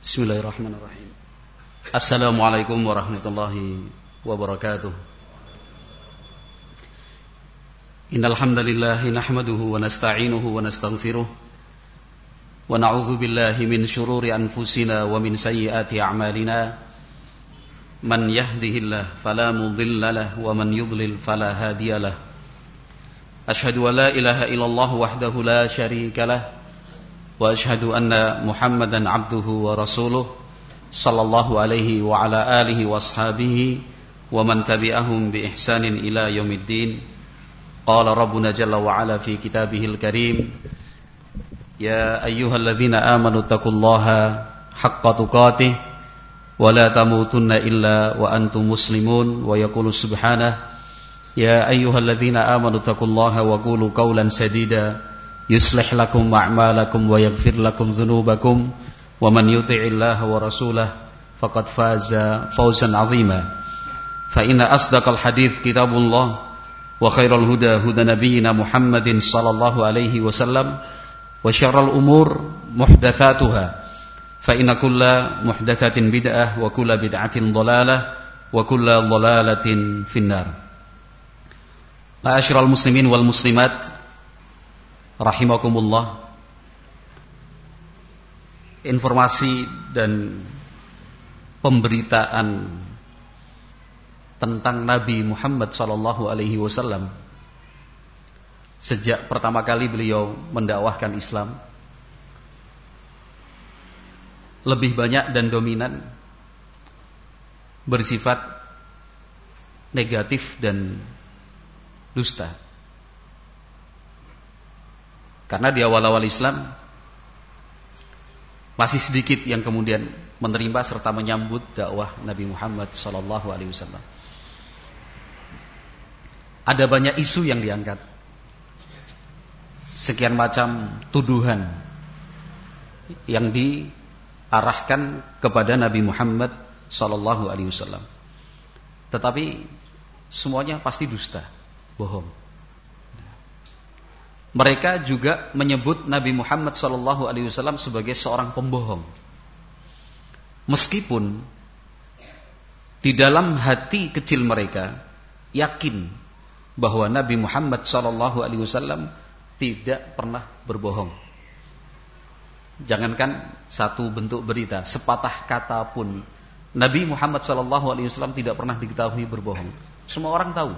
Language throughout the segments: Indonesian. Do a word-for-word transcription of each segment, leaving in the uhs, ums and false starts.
Bismillahirrahmanirrahim. Assalamualaikum warahmatullahi wabarakatuh. Innal hamdalillah nahmaduhu wa nasta'inuhu wa nastaghfiruh wa na'udzu billahi min shururi anfusina wa min sayyiati a'malina. Man yahdihillahu fala mudilla lahu wa man yudlil fala hadiya lahu. Ashhadu an la ilaha illallah wahdahu la syarika lahu wa ashhadu anna Muhammadan abduhu wa rasuluh sallallahu alaihi wa ala alihi wa ashabihi wa man tabi'ahum bi ihsanin ila yaumiddin. Qala rabbuna jalla wa ala fi kitabihil karim, ya ayyuhalladzina amanu taqullaha haqqa tuqatih wa la tamutunna illa wa antum muslimun. Wa yaqulu subhanahu, ya ayyuhalladzina amanu taqullaha wa qulu qawlan sadida yuslih lakum a'malakum wa yaghfir lakum dhunubakum wa man yuti'illaha wa rasulahu faqad faza fawzan 'azima. Fa inna asdaqal hadits kitabullah wa khairal huda huda nabiyyina Muhammadin sallallahu alaihi wasallam wa syarrul umur muhdatsatuha fa inna kulla muhdatsatin bid'ah wa kulla bid'atin dhalalah wa kulla dhalalatin finnar. Ma'asyiral muslimin wal muslimat rahimakumullah. Informasi dan pemberitaan tentang Nabi Muhammad sallallahu alaihi wasallam sejak pertama kali beliau mendakwahkan Islam lebih banyak dan dominan bersifat negatif dan dusta. Karena di awal-awal Islam masih sedikit yang kemudian menerima serta menyambut dakwah Nabi Muhammad sallallahu alaihi wasallam. Ada banyak isu yang diangkat, sekian macam tuduhan yang diarahkan kepada Nabi Muhammad sallallahu alaihi wasallam. Tetapi semuanya pasti dusta, bohong. Mereka juga menyebut Nabi Muhammad sallallahu alaihi wasallam sebagai seorang pembohong. Meskipun di dalam hati kecil mereka yakin bahwa Nabi Muhammad sallallahu alaihi wasallam tidak pernah berbohong. Jangankan satu bentuk berita, sepatah kata pun Nabi Muhammad sallallahu alaihi wasallam tidak pernah diketahui berbohong. Semua orang tahu.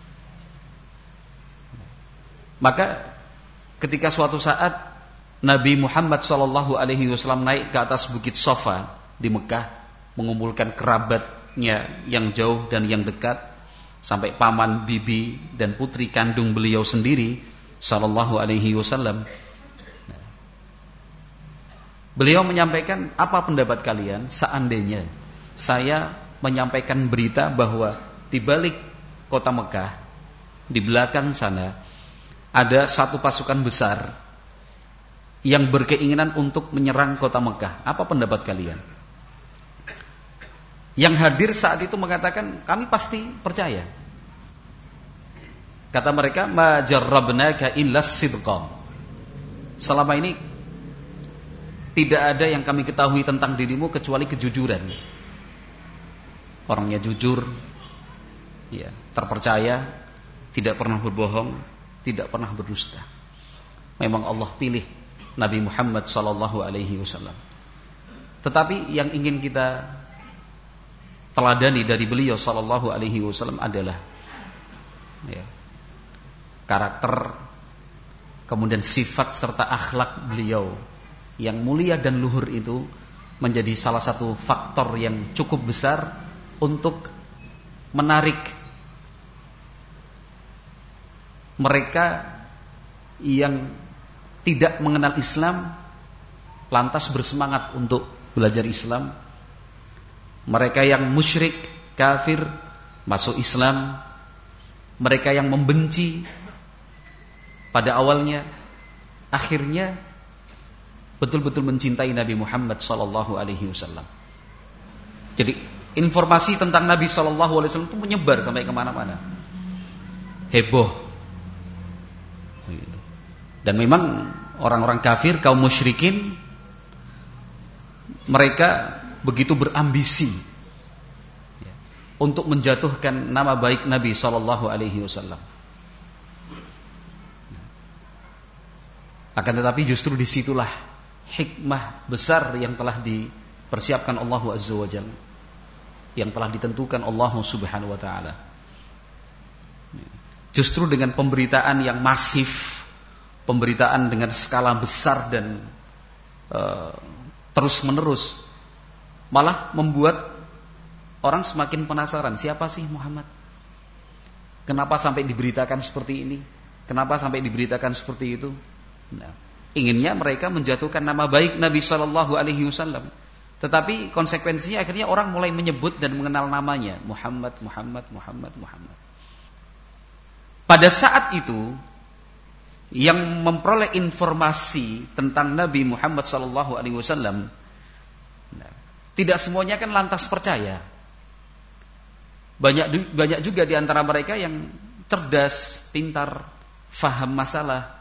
Maka ketika suatu saat Nabi Muhammad sallallahu alaihi wasallam naik ke atas bukit Safa di Mekah, mengumpulkan kerabatnya yang jauh dan yang dekat, sampai paman, bibi dan putri kandung beliau sendiri sallallahu alaihi wasallam. Beliau menyampaikan, apa pendapat kalian seandainya saya menyampaikan berita bahwa di balik kota Mekah, di belakang sana ada satu pasukan besar yang berkeinginan untuk menyerang kota Mekah. Apa pendapat kalian? Yang hadir saat itu mengatakan, kami pasti percaya. Kata mereka, ma jarrabnaka illa sidqa. Selama ini tidak ada yang kami ketahui tentang dirimu kecuali kejujuran. Orangnya jujur, ya, terpercaya, tidak pernah berbohong, tidak pernah berdusta. Memang Allah pilih Nabi Muhammad sallallahu alaihi wasallam. Tetapi yang ingin kita teladani dari beliau sallallahu alaihi wasallam adalah ya, karakter, kemudian sifat serta akhlak beliau yang mulia dan luhur itu menjadi salah satu faktor yang cukup besar untuk menarik mereka yang tidak mengenal Islam lantas bersemangat untuk belajar Islam. Mereka yang musyrik, kafir, masuk Islam. Mereka yang membenci pada awalnya, akhirnya betul-betul mencintai Nabi Muhammad sallallahu alaihi wasallam. Jadi informasi tentang Nabi sallallahu alaihi wasallam itu menyebar sampai kemana-mana, heboh. Dan memang orang-orang kafir, kaum musyrikin mereka begitu berambisi ya, untuk menjatuhkan nama baik Nabi Shallallahu Alaihi Wasallam. Akan tetapi justru disitulah hikmah besar yang telah dipersiapkan Allah Azza wa Jalla, yang telah ditentukan Allah Subhanahu wa Ta'ala. Justru dengan pemberitaan yang masif, pemberitaan dengan skala besar dan uh, terus menerus, malah membuat orang semakin penasaran, siapa sih Muhammad? Kenapa sampai diberitakan seperti ini? Kenapa sampai diberitakan seperti itu? Nah, inginnya mereka menjatuhkan nama baik Nabi Shallallahu Alaihi Wasallam, tetapi konsekuensinya akhirnya orang mulai menyebut dan mengenal namanya Muhammad, Muhammad, Muhammad, Muhammad. Pada saat itu, yang memperoleh informasi tentang Nabi Muhammad Shallallahu Alaihi Wasallam, nah, tidak semuanya kan lantas percaya. Banyak banyak juga di antara mereka yang cerdas, pintar, faham masalah.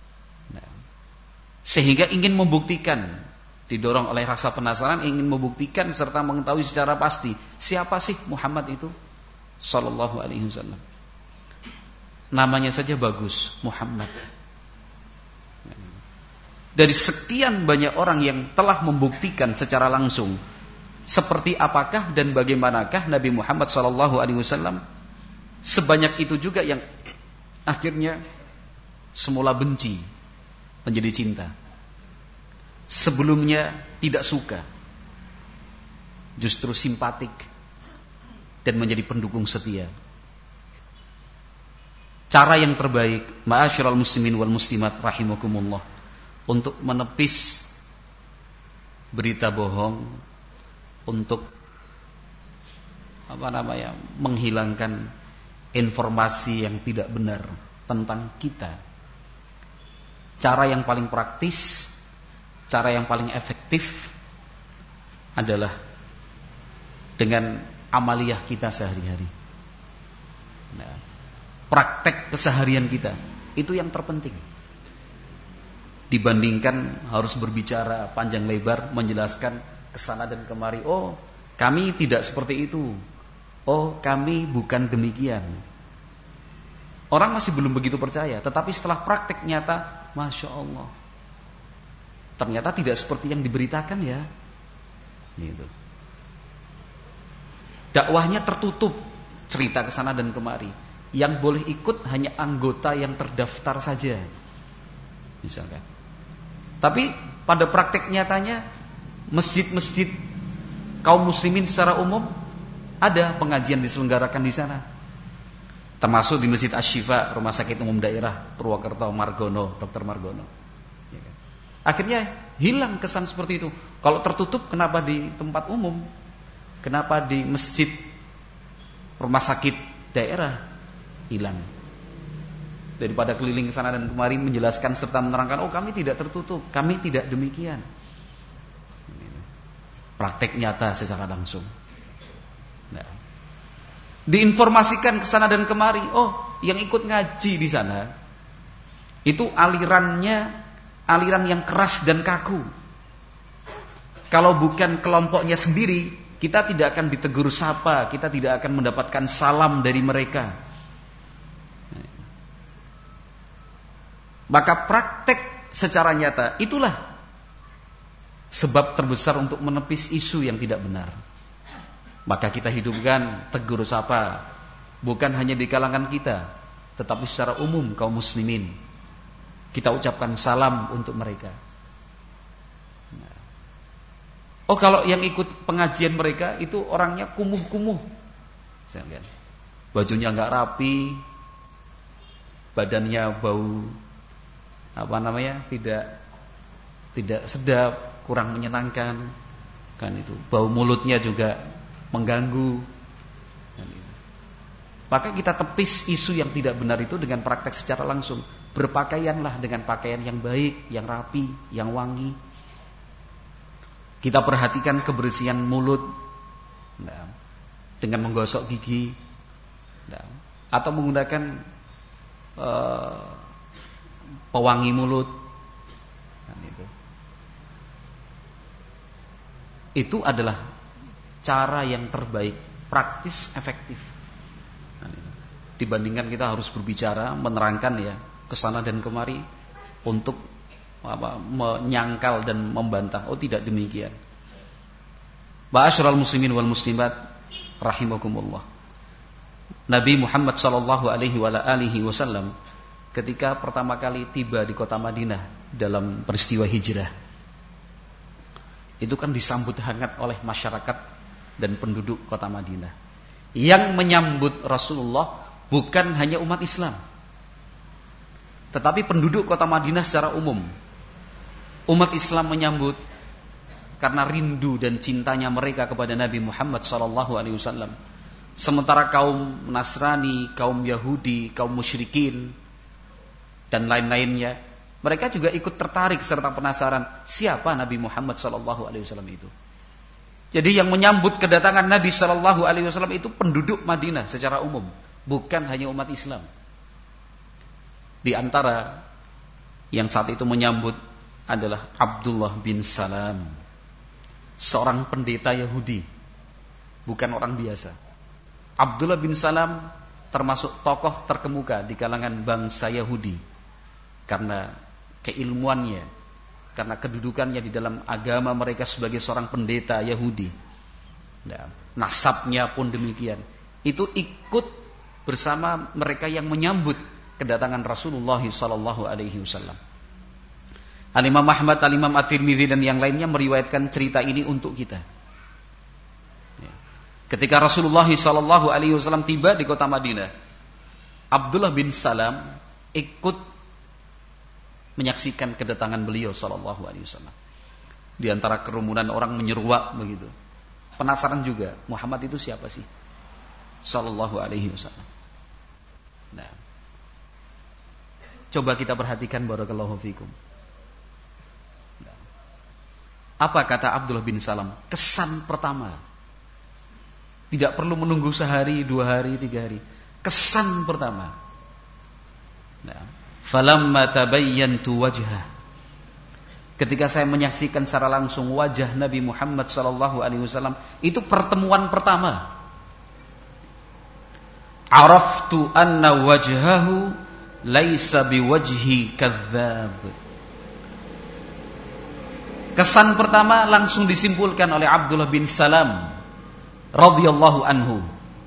Sehingga ingin membuktikan, didorong oleh rasa penasaran, ingin membuktikan serta mengetahui secara pasti siapa sih Muhammad itu Sallallahu Alaihi Wasallam. Namanya saja bagus, Muhammad. Dari sekian banyak orang yang telah membuktikan secara langsung seperti apakah dan bagaimanakah Nabi Muhammad Sallallahu Alaihi Wasallam, sebanyak itu juga yang akhirnya semula benci menjadi cinta. Sebelumnya tidak suka, justru simpatik dan menjadi pendukung setia. Cara yang terbaik, ma'asyiral muslimin wal muslimat rahimakumullah, untuk menepis berita bohong, untuk apa namanya, menghilangkan informasi yang tidak benar tentang kita. Cara yang paling praktis, cara yang paling efektif adalah dengan amaliyah kita sehari-hari. Nah, praktek keseharian kita itu yang terpenting. Dibandingkan harus berbicara panjang lebar menjelaskan kesana dan kemari. Oh, kami tidak seperti itu. Oh, kami bukan demikian. Orang masih belum begitu percaya, tetapi setelah praktek nyata, Masya Allah, ternyata tidak seperti yang diberitakan ya. Gitu. Dakwahnya tertutup, cerita kesana dan kemari. Yang boleh ikut hanya anggota yang terdaftar saja, misalkan. Tapi pada praktek nyatanya, masjid-masjid kaum muslimin secara umum ada pengajian diselenggarakan di sana. Termasuk di Masjid Asy-Syifa, Rumah Sakit Umum Daerah Purwokerto, Margono, Dokter Margono. Akhirnya hilang kesan seperti itu. Kalau tertutup, kenapa di tempat umum? Kenapa di masjid, rumah sakit daerah hilang? Daripada keliling ke sana dan kemari menjelaskan serta menerangkan, oh kami tidak tertutup, kami tidak demikian. Praktek nyata secara langsung. Nah, diinformasikan ke sana dan kemari, oh yang ikut ngaji di sana itu alirannya aliran yang keras dan kaku. Kalau bukan kelompoknya sendiri, kita tidak akan ditegur sapa, kita tidak akan mendapatkan salam dari mereka. Maka praktek secara nyata itulah sebab terbesar untuk menepis isu yang tidak benar. Maka kita hidupkan tegur sapa, bukan hanya di kalangan kita, tetapi secara umum kaum muslimin. Kita ucapkan salam untuk mereka. Oh, kalau yang ikut pengajian mereka itu orangnya kumuh-kumuh, bajunya nggak rapi, badannya bau apa namanya tidak tidak sedap, kurang menyenangkan, kan itu. Bau mulutnya juga mengganggu. Maka kita tepis isu yang tidak benar itu dengan praktek secara langsung. Berpakaianlah dengan pakaian yang baik, yang rapi, yang wangi. Kita perhatikan kebersihan mulut, nah, dengan menggosok gigi, nah, atau menggunakan uh, pewangi mulut. Nah, itu. Itu adalah cara yang terbaik, praktis, efektif. Dibandingkan kita harus berbicara, menerangkan ya kesana dan kemari untuk apa, menyangkal dan membantah. Oh tidak demikian. Ma'asyiral muslimin wal muslimat rahimakumullah. Nabi Muhammad sallallahu alaihi wasallam ketika pertama kali tiba di kota Madinah dalam peristiwa hijrah, itu kan disambut hangat oleh masyarakat dan penduduk kota Madinah. Yang menyambut Rasulullah bukan hanya umat Islam, tetapi penduduk kota Madinah secara umum. Umat Islam menyambut karena rindu dan cintanya mereka kepada Nabi Muhammad sallallahu alaihi wasallam. Sementara kaum Nasrani, kaum Yahudi, kaum musyrikin dan lain-lainnya, mereka juga ikut tertarik serta penasaran siapa Nabi Muhammad sallallahu alaihi wasallam itu. Jadi yang menyambut kedatangan Nabi sallallahu alaihi wasallam itu penduduk Madinah secara umum, bukan hanya umat Islam. Di antara yang saat itu menyambut adalah Abdullah bin Salam, seorang pendeta Yahudi, bukan orang biasa. Abdullah bin Salam termasuk tokoh terkemuka di kalangan bangsa Yahudi karena keilmuannya, karena kedudukannya di dalam agama mereka sebagai seorang pendeta Yahudi. Nah, nasabnya pun demikian. Itu ikut bersama mereka yang menyambut kedatangan Rasulullah sallallahu alaihi wasallam. Al-Imam Ahmad, Al-Imam At-Tirmidzi dan yang lainnya meriwayatkan cerita ini untuk kita. Ketika Rasulullah sallallahu alaihi wasallam tiba di kota Madinah, Abdullah bin Salam ikut menyaksikan kedatangan beliau sallallahu alaihi wasallam. Di antara kerumunan orang menyeruak begitu. Penasaran juga, Muhammad itu siapa sih? Sallallahu alaihi wasallam. Nah, coba kita perhatikan barakallahu fikum. Nah, apa kata Abdullah bin Salam? Kesan pertama. Tidak perlu menunggu sehari, dua hari, tiga hari. Kesan pertama. Nah, falamma tabayyantu wajhah. Ketika saya menyaksikan secara langsung wajah Nabi Muhammad sallallahu alaihi wasallam, itu pertemuan pertama. Araftu anna wajhahu laisa biwajhi kadzdzab. Kesan pertama langsung disimpulkan oleh Abdullah bin Salam radhiyallahu anhu.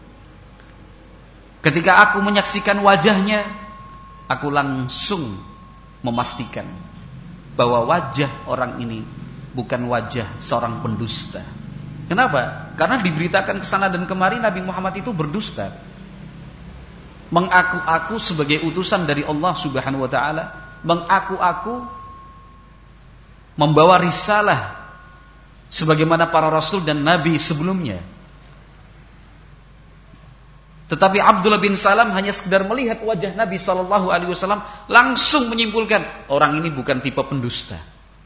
Ketika aku menyaksikan wajahnya, aku langsung memastikan bahwa wajah orang ini bukan wajah seorang pendusta. Kenapa? Karena diberitakan kesana dan kemari Nabi Muhammad itu berdusta, mengaku-aku sebagai utusan dari Allah Subhanahu wa taala, mengaku-aku membawa risalah sebagaimana para rasul dan nabi sebelumnya. Tetapi Abdullah bin Salam hanya sekedar melihat wajah Nabi sallallahu alaihi wasallam langsung menyimpulkan orang ini bukan tipe pendusta.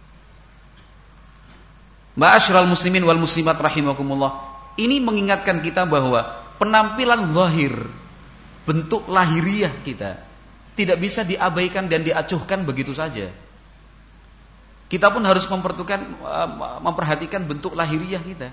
Ma'asyiral muslimin wal muslimat rahimakumullah. Ini mengingatkan kita bahwa penampilan zahir, bentuk lahiriah kita tidak bisa diabaikan dan diacuhkan begitu saja. Kita pun harus memperhatikan bentuk lahiriah kita.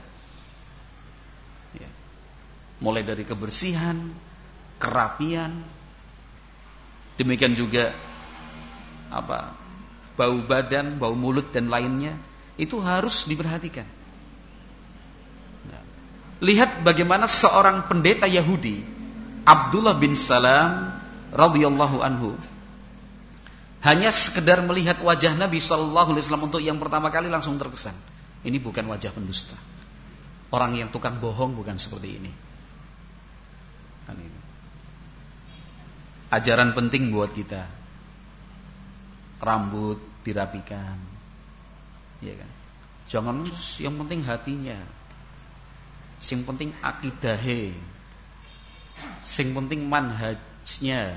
Mulai dari kebersihan, kerapian, demikian juga apa bau badan, bau mulut dan lainnya, itu harus diperhatikan. Nah, lihat bagaimana seorang pendeta Yahudi, Abdullah bin Salam radhiyallahu anhu, hanya sekedar melihat wajah Nabi sallallahu alaihi wasallam untuk yang pertama kali langsung terkesan. Ini bukan wajah pendusta. Orang yang tukang bohong bukan seperti ini. Ajaran penting buat kita. Rambut dirapikan, ya kan? Jangan yang penting hatinya, yang penting akidahe, yang penting manhajnya.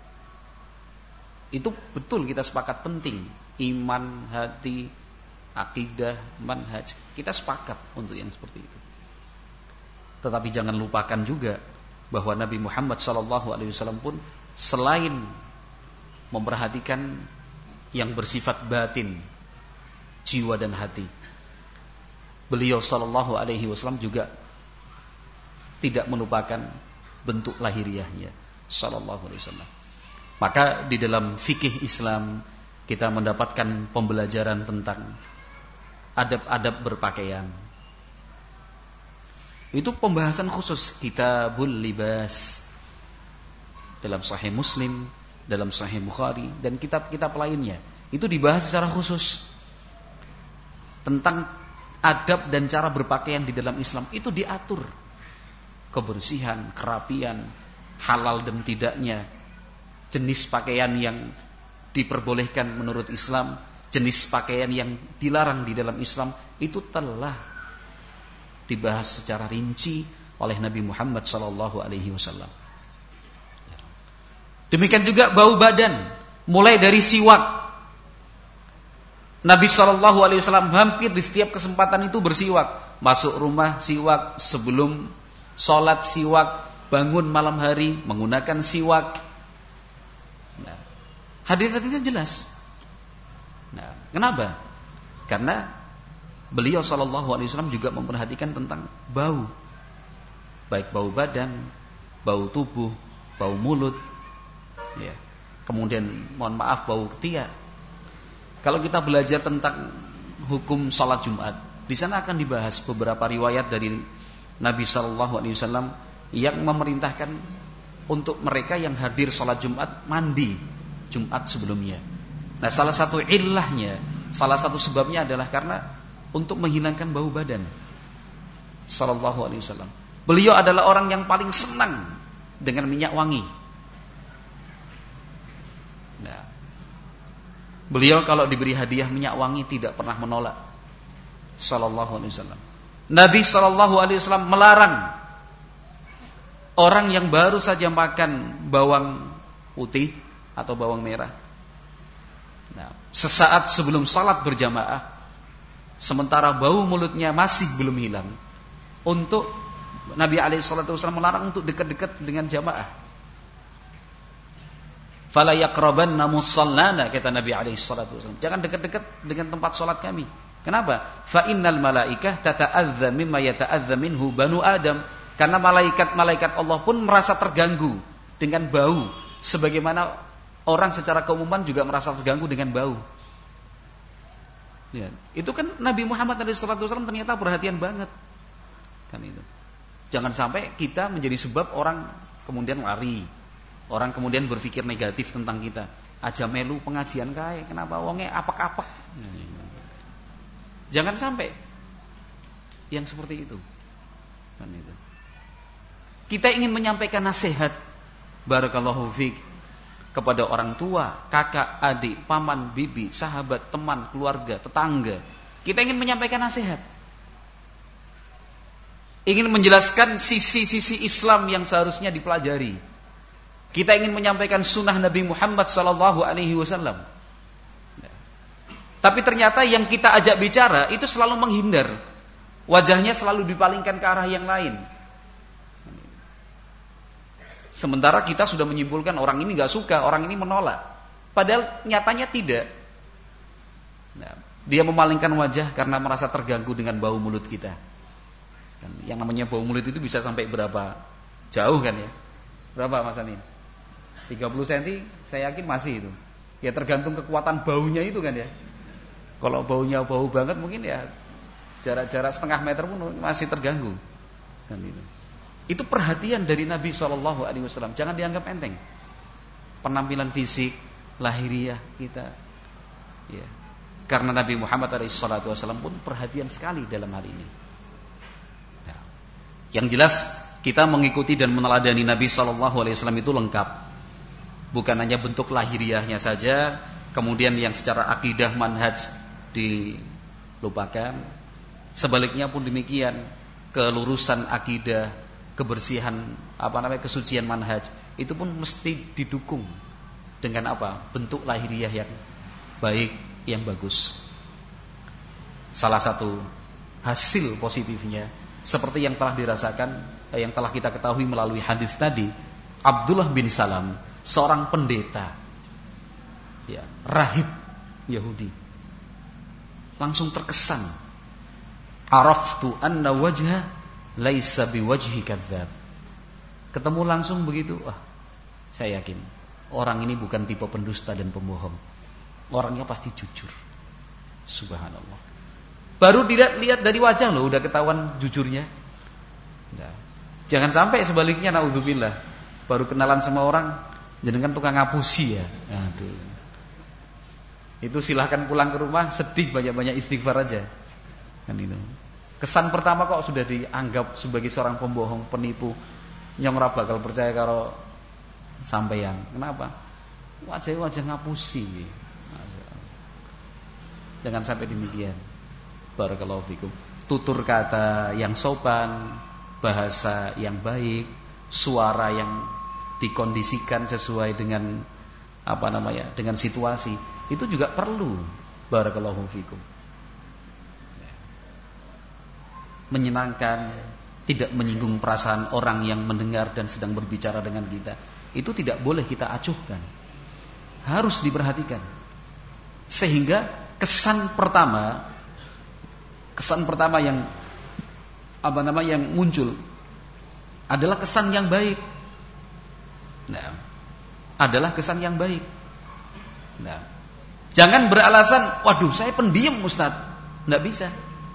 Itu betul kita sepakat penting. Iman, hati, akidah, manhaj, kita sepakat untuk yang seperti itu. Tetapi jangan lupakan juga bahwa Nabi Muhammad sallallahu alaihi wasallam pun selain memperhatikan yang bersifat batin, jiwa dan hati, beliau sallallahu alaihi wasallam juga tidak melupakan bentuk lahiriahnya sallallahu alaihi wasallam. Maka di dalam fikih Islam kita mendapatkan pembelajaran tentang adab-adab berpakaian. Itu pembahasan khusus kitabul libas dalam Sahih Muslim, dalam Sahih Bukhari dan kitab-kitab lainnya. Itu dibahas secara khusus tentang adab dan cara berpakaian di dalam Islam. Itu diatur kebersihan, kerapian, halal dan tidaknya, jenis pakaian yang diperbolehkan menurut Islam, jenis pakaian yang dilarang di dalam Islam, itu telah dibahas secara rinci oleh Nabi Muhammad sallallahu alaihi wasallam. Demikian juga bau badan, mulai dari siwak. Nabi sallallahu alaihi wasallam hampir di setiap kesempatan itu bersiwak. Masuk rumah siwak, sebelum sholat siwak, bangun malam hari menggunakan siwak. Nah, hadis-hadisnya jelas. Nah, kenapa? Karena beliau sallallahu alaihi wasallam juga memperhatikan tentang bau. Baik bau badan, bau tubuh, bau mulut, ya. Kemudian mohon maaf bau ketiak. Kalau kita belajar tentang hukum salat Jumat, di sana akan dibahas beberapa riwayat dari Nabi sallallahu alaihi wasallam yang memerintahkan untuk mereka yang hadir salat Jumat mandi Jumat sebelumnya. Nah, salah satu illahnya, salah satu sebabnya adalah karena untuk menghilangkan bau badan. Sallallahu alaihi wasallam. Beliau adalah orang yang paling senang dengan minyak wangi. Nah, beliau kalau diberi hadiah minyak wangi tidak pernah menolak. Sallallahu alaihi wasallam. Nabi sallallahu alaihi wasallam melarang orang yang baru saja makan bawang putih atau bawang merah. Nah, sesaat sebelum salat berjamaah, sementara bau mulutnya masih belum hilang, untuk Nabi alaihi salatu wasallam melarang untuk dekat-dekat dengan jamaah. Fala yaqrabanna musallana, kata Nabi alaihi salatu wasallam. Jangan dekat-dekat dengan tempat salat kami. Kenapa? Fa innal malaikah tata'adza mimma yata'adza minhu banu Adam. Karena malaikat-malaikat Allah pun merasa terganggu dengan bau, sebagaimana orang secara keumuman juga merasa terganggu dengan bau. Ya, itu kan Nabi Muhammad alaihi salatu wasallam ternyata perhatian banget. Kan itu. Jangan sampai kita menjadi sebab orang kemudian lari. Orang kemudian berpikir negatif tentang kita. Aja melu pengajian kae, kenapa wonge apek-apek. Jangan sampai yang seperti itu. Kan itu. Kita ingin menyampaikan nasihat barakallahu fiik kepada orang tua, kakak, adik, paman, bibi, sahabat, teman, keluarga, tetangga. Kita ingin menyampaikan nasihat. Ingin menjelaskan sisi-sisi Islam yang seharusnya dipelajari. Kita ingin menyampaikan sunnah Nabi Muhammad sallallahu alaihi wasallam. Tapi ternyata yang kita ajak bicara itu selalu menghindar. Wajahnya selalu dipalingkan ke arah yang lain. Sementara kita sudah menyimpulkan orang ini gak suka, orang ini menolak. Padahal nyatanya tidak. Nah, dia memalingkan wajah karena merasa terganggu dengan bau mulut kita. Yang namanya bau mulut itu bisa sampai berapa jauh kan ya? Berapa Mas Anin? tiga puluh sentimeter saya yakin masih itu. Ya tergantung kekuatan baunya itu kan ya. Kalau baunya bau banget mungkin ya jarak-jarak setengah meter pun masih terganggu. Kan itu. Itu perhatian dari Nabi shallallahu alaihi wasallam. Jangan dianggap enteng. Penampilan fisik, lahiriah kita. Ya. Karena Nabi Muhammad shallallahu alaihi wasallam pun perhatian sekali dalam hal ini. Ya. Yang jelas kita mengikuti dan meneladani Nabi shallallahu alaihi wasallam itu lengkap. Bukan hanya bentuk lahiriahnya saja, kemudian yang secara akidah manhaj dilupakan. Sebaliknya pun demikian, kelurusan akidah, kebersihan, apa namanya, kesucian manhaj itu pun mesti didukung dengan apa? Bentuk lahiriah yang baik, yang bagus. Salah satu hasil positifnya seperti yang telah dirasakan, yang telah kita ketahui melalui hadis tadi, Abdullah bin Salam, seorang pendeta, ya, rahib Yahudi, langsung terkesan Araftu anna wajha laisa biwajhi kadzdzab. Ketemu langsung begitu, ah, saya yakin orang ini bukan tipe pendusta dan pembohong. Orangnya pasti jujur. Subhanallah. Baru dilihat lihat dari wajah loh udah ketahuan jujurnya. Nah, jangan sampai sebaliknya, naudzubillah. Baru kenalan sama orang jenengan tukang ngapusi ya. Nah, tuh. Itu silahkan pulang ke rumah sedih banyak-banyak istighfar aja. Kan itu. Kesan pertama kok sudah dianggap sebagai seorang pembohong, penipu. Nyong ora bakal percaya karo sampeyan. Kenapa? Wajah-wajah ngapusi. Jangan sampai demikian. Barakallahu fikum. Tutur kata yang sopan, bahasa yang baik, suara yang dikondisikan sesuai dengan apa namanya? Dengan situasi. Itu juga perlu. Barakallahu fikum. Menyenangkan, tidak menyinggung perasaan orang yang mendengar dan sedang berbicara dengan kita. Itu tidak boleh kita acuhkan. Harus diperhatikan. Sehingga kesan pertama kesan pertama yang apa nama yang muncul adalah kesan yang baik. Nah, adalah kesan yang baik. Nah, jangan beralasan, waduh saya pendiam Ustaz. Enggak bisa.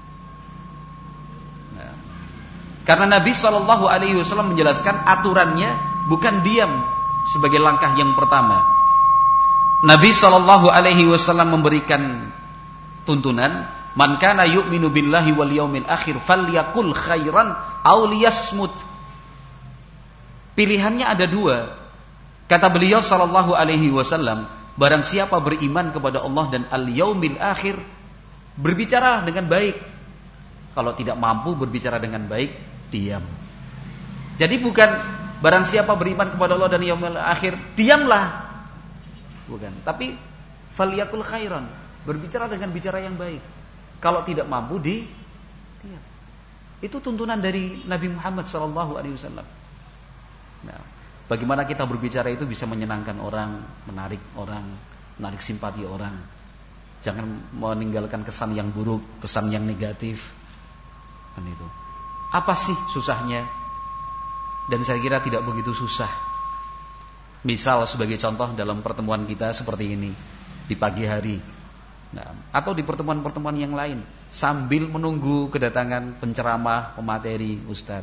Nah, karena Nabi shallallahu alaihi wasallam menjelaskan aturannya bukan diam sebagai langkah yang pertama. Nabi shallallahu alaihi wasallam memberikan tuntunan, man kana yu'minu billahi wal yaumil akhir falyakul khairan aw liyasmut. Pilihannya ada dua. Kata beliau sallallahu alaihi wasallam, barang siapa beriman kepada Allah dan al yaumil akhir, berbicara dengan baik. Kalau tidak mampu berbicara dengan baik, diam. Jadi bukan barang siapa beriman kepada Allah dan yaumil akhir, diamlah. Bukan, tapi falyakul khairan, berbicara dengan bicara yang baik. Kalau tidak mampu di diam. Itu tuntunan dari Nabi Muhammad sallallahu alaihi wasallam. Nah, bagaimana kita berbicara itu bisa menyenangkan orang, menarik orang, menarik simpati orang. Jangan meninggalkan kesan yang buruk, kesan yang negatif. Kan itu. Apa sih susahnya? Dan saya kira tidak begitu susah. Misal sebagai contoh dalam pertemuan kita seperti ini di pagi hari. Nah, atau di pertemuan-pertemuan yang lain sambil menunggu kedatangan penceramah, pemateri, ustaz.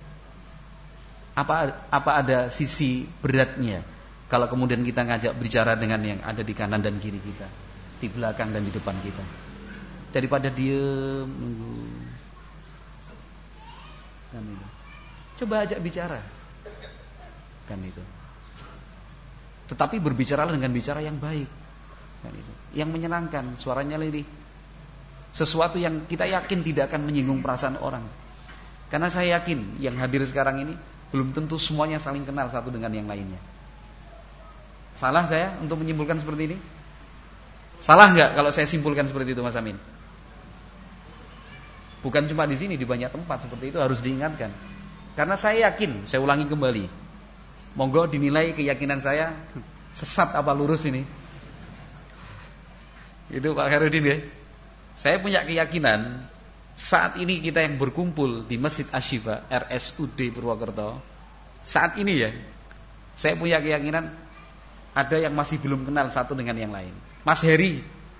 Apa apa ada sisi beratnya kalau kemudian kita ngajak bicara dengan yang ada di kanan dan kiri kita, di belakang dan di depan kita, daripada diem nunggu. Kan itu. Coba ajak bicara. Kan itu. Tetapi berbicara dengan bicara yang baik. Kan itu. Yang menyenangkan, suaranya lirih. Sesuatu yang kita yakin tidak akan menyinggung perasaan orang. Karena saya yakin yang hadir sekarang ini belum tentu semuanya saling kenal satu dengan yang lainnya. Salah saya untuk menyimpulkan seperti ini? Salah enggak kalau saya simpulkan seperti itu, Mas Amin? Bukan cuma di sini, di banyak tempat seperti itu harus diingatkan. Karena saya yakin, saya ulangi kembali. Monggo dinilai keyakinan saya sesat apa lurus ini. Itu Pak Khairuddin ya. Saya punya keyakinan saat ini kita yang berkumpul di Masjid Asy-Syifa R S U D Purwokerto, saat ini ya, saya punya keyakinan ada yang masih belum kenal satu dengan yang lain. Mas Heri,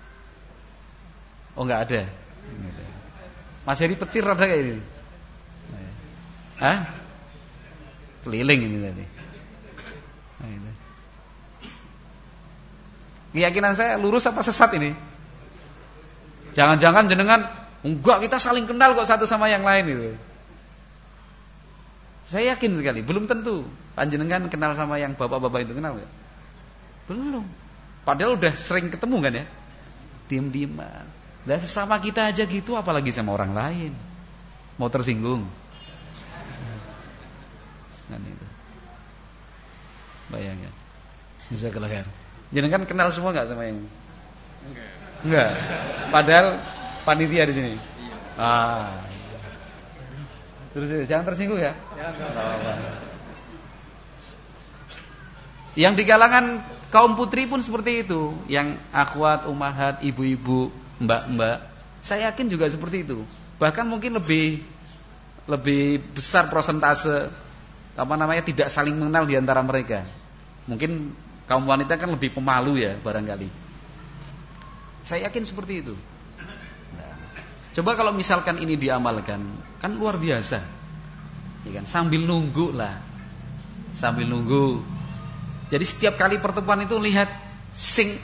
oh enggak ada. Mas Heri petir ada kayak ini. Hah? Keliling ini tadi. Nah, ini. Keyakinan saya lurus apa sesat ini? Jangan-jangan jenengan enggak, kita saling kenal kok satu sama yang lain itu. Saya yakin sekali, belum tentu panjenengan kenal sama yang bapak-bapak itu, kenal enggak? Belum. Padahal udah sering ketemu kan ya? Diam-diaman. Lah sesama kita aja gitu, apalagi sama orang lain. Mau tersinggung? Kan itu. Bayangkan. Jazakallahu khair. Jenengan kenal semua enggak sama yang? Enggak. Enggak. Padahal panitia di sini. Ah. Terus jangan tersinggung ya. Jangan. Yang di kalangan kaum putri pun seperti itu, yang akhwat, ummahat, ibu-ibu, mbak-mbak, saya yakin juga seperti itu. Bahkan mungkin lebih lebih besar persentase apa namanya tidak saling mengenal di antara mereka. Mungkin kaum wanita kan lebih pemalu ya barangkali. Saya yakin seperti itu. Nah, coba kalau misalkan ini diamalkan, kan luar biasa. Ya kan? Sambil nunggu lah. Sambil nunggu. Jadi setiap kali pertemuan itu lihat sing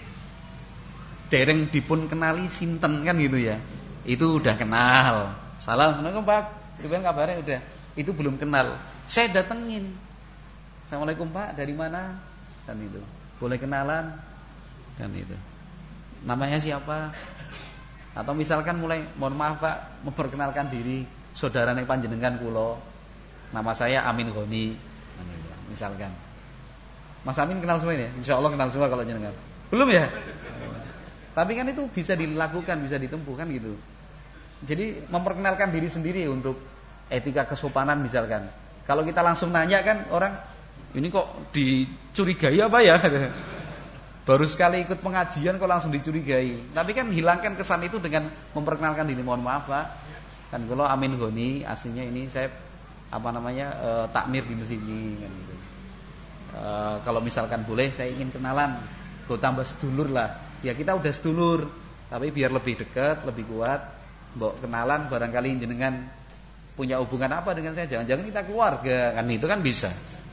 dereng dipun kenali sinten kan gitu ya. Itu udah kenal. Assalamualaikum Pak. Gimana kabarnya udah. Itu belum kenal. Saya datengin. Assalamualaikum Pak, dari mana? Kan itu. Boleh kenalan? Kan itu. Namanya siapa? Atau misalkan mulai, mohon maaf Pak, memperkenalkan diri, saudara nek panjenengan kula. Nama saya Amin Goni. Kan itu. Misalkan. Mas Amin kenal semua ini ya? Insya Allah kenal semua kalau jenengan. Belum ya? Tapi kan itu bisa dilakukan, bisa ditempuh kan gitu. Jadi memperkenalkan diri sendiri untuk etika kesopanan misalkan. Kalau kita langsung nanya kan orang, ini kok dicurigai apa ya? Baru sekali ikut pengajian kok langsung dicurigai. Tapi kan hilangkan kesan itu dengan memperkenalkan diri. Mohon maaf Pak, kan kalau Amin Goni aslinya ini saya apa namanya e, takmir di masjid ini kan gitu. E, kalau misalkan boleh saya ingin kenalan, gue tambah sedulur lah. Ya kita udah sedulur, tapi biar lebih dekat, lebih kuat. Mbok kenalan barangkali jenengan punya hubungan apa dengan saya, jangan-jangan kita keluarga, kan itu kan bisa.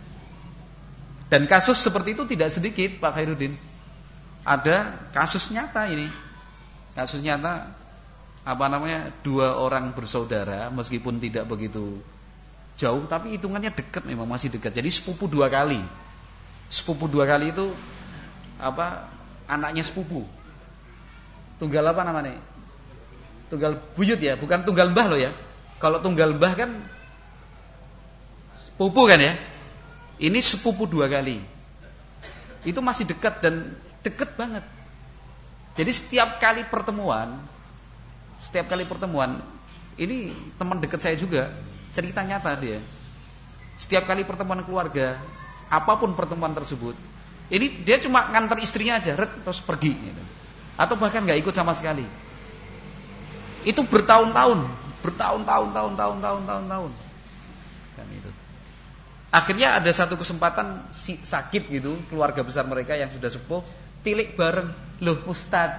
Dan kasus seperti itu tidak sedikit Pak Khairuddin. Ada kasus nyata ini. Kasus nyata apa namanya? Dua orang bersaudara meskipun tidak begitu jauh tapi hitungannya dekat, memang masih dekat. Jadi sepupu dua kali. Sepupu dua kali itu apa? Anaknya sepupu. Tunggal apa namanya? Tunggal buyut ya, bukan tunggal mbah loh ya. Kalau tunggal mbah kan sepupu kan ya. Ini sepupu dua kali. Itu masih dekat dan dekat banget. Jadi setiap kali pertemuan, setiap kali pertemuan, ini teman dekat saya juga, cerita nyata dia. Setiap kali pertemuan keluarga, apapun pertemuan tersebut, ini dia cuma nganter istrinya aja, ret, terus pergi gitu. Atau bahkan gak ikut sama sekali. Itu bertahun-tahun, bertahun-tahun, tahun-tahun, tahun-tahun, tahun. Kan itu. Akhirnya ada satu kesempatan si, sakit gitu, keluarga besar mereka yang sudah sepuh, tilik bareng, loh Ustad.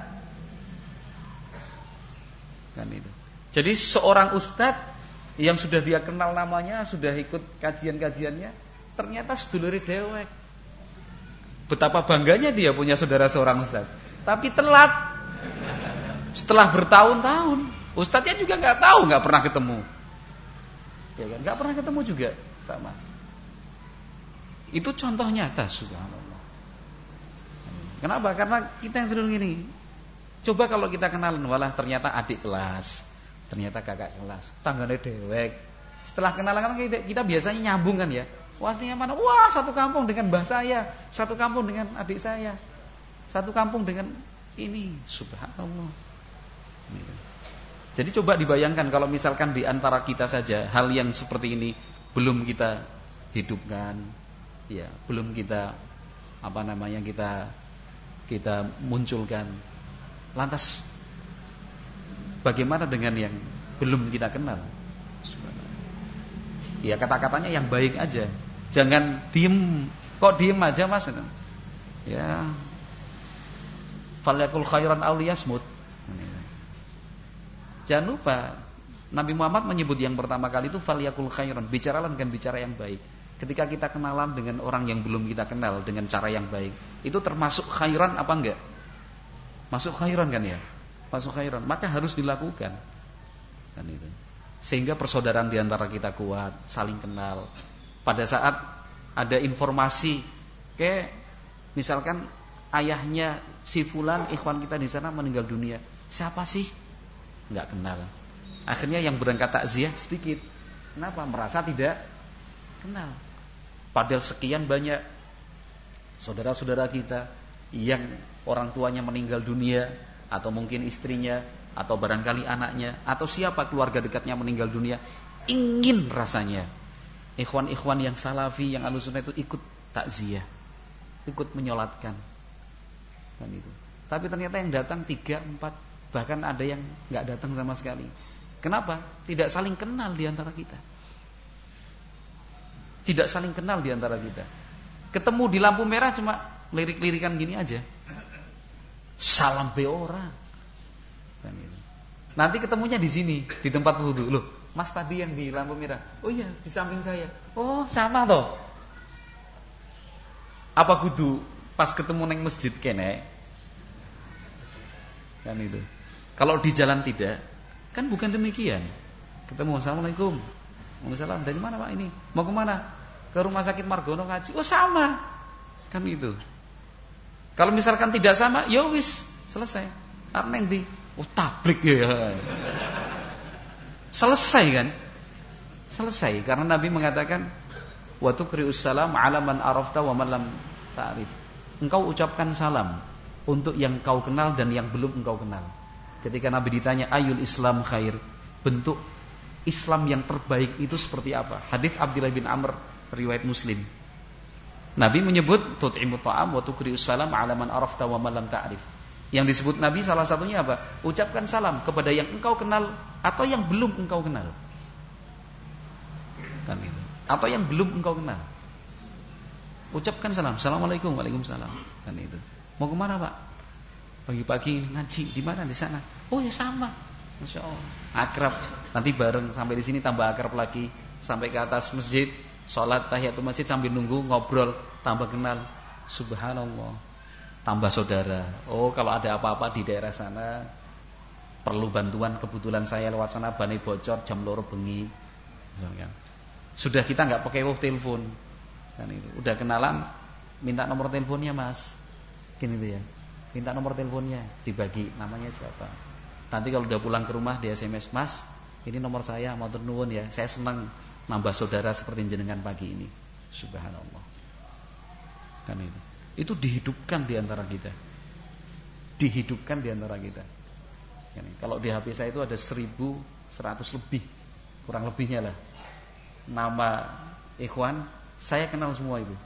Kan itu. Jadi seorang ustad yang sudah dia kenal namanya, sudah ikut kajian-kajiannya, ternyata sedulure dewek. Betapa bangganya dia punya saudara seorang ustad. Tapi telat. Setelah bertahun-tahun, ustadznya juga nggak tahu, nggak pernah ketemu, ya kan? Nggak pernah ketemu juga sama. Itu contoh nyata, subhanallah. Kenapa? Karena kita yang cenderung gini. Coba kalau kita kenalan, walah ternyata adik kelas, ternyata kakak kelas, tanggane dewek. Setelah kenalan kan kita, kita biasanya nyambung kan ya. Wah, aslinya mana? Wah, satu kampung dengan mbah saya, satu kampung dengan adik saya, satu kampung dengan ini, subhanallah. Jadi coba dibayangkan kalau misalkan di antara kita saja hal yang seperti ini belum kita hidupkan, ya, belum kita apa namanya kita kita munculkan. Lantas bagaimana dengan yang belum kita kenal? Ya kata-katanya yang baik aja. Jangan diem, kok diem aja Mas? Ya. Falyakul khairan aw liyasmut. Jangan lupa Nabi Muhammad menyebut yang pertama kali itu falyakul khairan, bicaralah dengan bicara yang baik. Ketika kita kenalan dengan orang yang belum kita kenal dengan cara yang baik, itu termasuk khairan apa enggak? Masuk khairan kan ya? Masuk khairan, maka harus dilakukan. Kan itu. Sehingga persaudaraan di antara kita kuat, saling kenal. Pada saat ada informasi kayak misalkan ayahnya si fulan ikhwan kita di sana meninggal dunia. Siapa sih? Enggak kenal. Akhirnya yang berangkat takziah sedikit. Kenapa? Merasa tidak kenal. Padahal sekian banyak saudara-saudara kita yang orang tuanya meninggal dunia, atau mungkin istrinya, atau barangkali anaknya, atau siapa keluarga dekatnya meninggal dunia, ingin rasanya ikhwan-ikhwan yang salafi, yang ahlussunnah itu ikut takziah, ikut menyolatkan. Kan itu. Tapi ternyata yang datang tiga, empat, bahkan ada yang nggak datang sama sekali. Kenapa? Tidak saling kenal di antara kita. Tidak saling kenal di antara kita. Ketemu di lampu merah cuma lirik-lirikan gini aja. Salam be ora. Nanti ketemunya di sini, di tempat wudu. Loh, Mas tadi yang di lampu merah. Oh iya, di samping saya. Oh, sama toh. Apa kudu pas ketemu neng masjid kene? Kan itu. Kalau di jalan tidak, kan bukan demikian. Ketemu, assalamualaikum. Waalaikumsalam. Dari mana Pak ini? Mau kemana? Ke rumah sakit Margono ngaji. Oh sama. Kan itu. Kalau misalkan tidak sama, ya wis selesai. Arep ndi? Oh tablik ya. Selesai kan? Selesai karena Nabi mengatakan wa tuqri'us salam 'ala man arafta wa man lam ta'rif. Engkau ucapkan salam untuk yang kau kenal dan yang belum engkau kenal. Ketika Nabi ditanya ayul Islam khair, bentuk Islam yang terbaik itu seperti apa? Hadis Abdullah bin Amr riwayat Muslim. Nabi menyebut tut'imut ta'am wa tuqri'us salam 'ala man arafta wa man lam ta'rif. Yang disebut Nabi salah satunya apa? Ucapkan salam kepada yang engkau kenal atau yang belum engkau kenal. Kan itu. Atau yang belum engkau kenal. Ucapkan salam. Assalamualaikum. Waalaikumsalam. Kan itu. Mau kemana Pak? Pagi-pagi ngaji. Di mana? Di sana. Oh ya sama. Masya Allah. Akrab. Nanti bareng sampai di sini tambah akrab lagi. Sampai ke atas masjid. Sholat tahiyatul masjid sambil nunggu ngobrol. Tambah kenal. Subhanallah. Tambah saudara. Oh kalau ada apa-apa di daerah sana, perlu bantuan, kebetulan saya lewat sana bane bocor jam loro bengi. Misalkan. Sudah kita nggak pakai wah telepon. Kan itu. Udah kenalan, minta nomor teleponnya Mas. Gini itu ya. Minta nomor teleponnya, dibagi namanya siapa. Nanti kalau udah pulang ke rumah di S M S, Mas, ini nomor saya, matur nuwun ya. Saya senang nambah saudara seperti jenengan pagi ini. Subhanallah. Kan itu. Itu dihidupkan di antara kita. Dihidupkan di antara kita. Kalau di H P saya itu ada seribu seratus lebih, kurang lebihnya lah. Nama ikhwan saya kenal semua itu.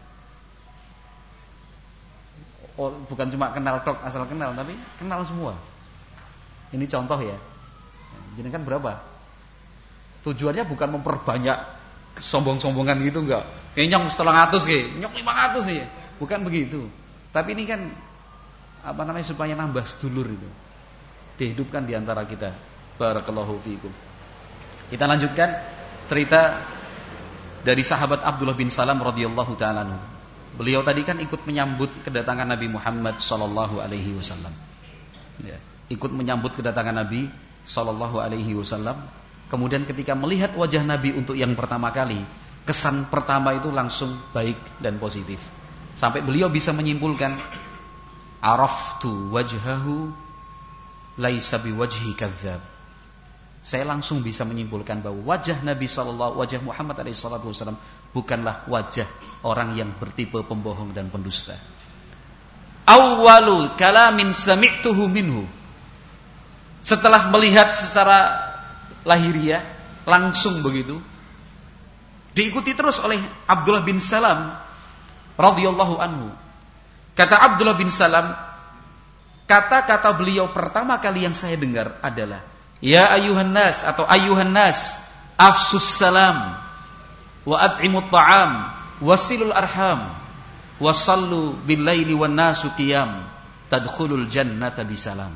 Oh, bukan cuma kenal tok asal kenal, tapi kenal semua. Ini contoh ya. Jadi kan berapa? Tujuannya bukan memperbanyak sombong-sombongan gitu enggak. Kayak nyong setengah ratus kayak, nyong lima ratus ya. Bukan begitu. Tapi ini kan apa namanya supaya nambah sedulur itu. Dihidupkan di antara kita. Barakallahu fiikum. Kita lanjutkan cerita dari sahabat Abdullah bin Salam radhiyallahu taala anhu. Beliau tadi kan ikut menyambut kedatangan Nabi Muhammad sallallahu alaihi wasallam. Ya, ikut menyambut kedatangan Nabi sallallahu alaihi wasallam. Kemudian ketika melihat wajah Nabi untuk yang pertama kali, kesan pertama itu langsung baik dan positif. Sampai beliau bisa menyimpulkan araftu wajhahu laisa biwajhi kadzdzab. Saya langsung bisa menyimpulkan bahwa wajah Nabi sallallahu wajah Muhammad alaihi salatu wasallam bukanlah wajah orang yang bertipe pembohong dan pendusta. Awwalu kalamin sami'tuhu minhu. Setelah melihat secara lahiriah langsung begitu, diikuti terus oleh Abdullah bin Salam radhiyallahu anhu. Kata Abdullah bin Salam, kata-kata beliau pertama kali yang saya dengar adalah ya ayuhan nas atau ayuhan nas afsus salam wa at'imut ta'am wasilul arham wasallu bil laili wan nasu qiyam tadkhulul jannata bisalam.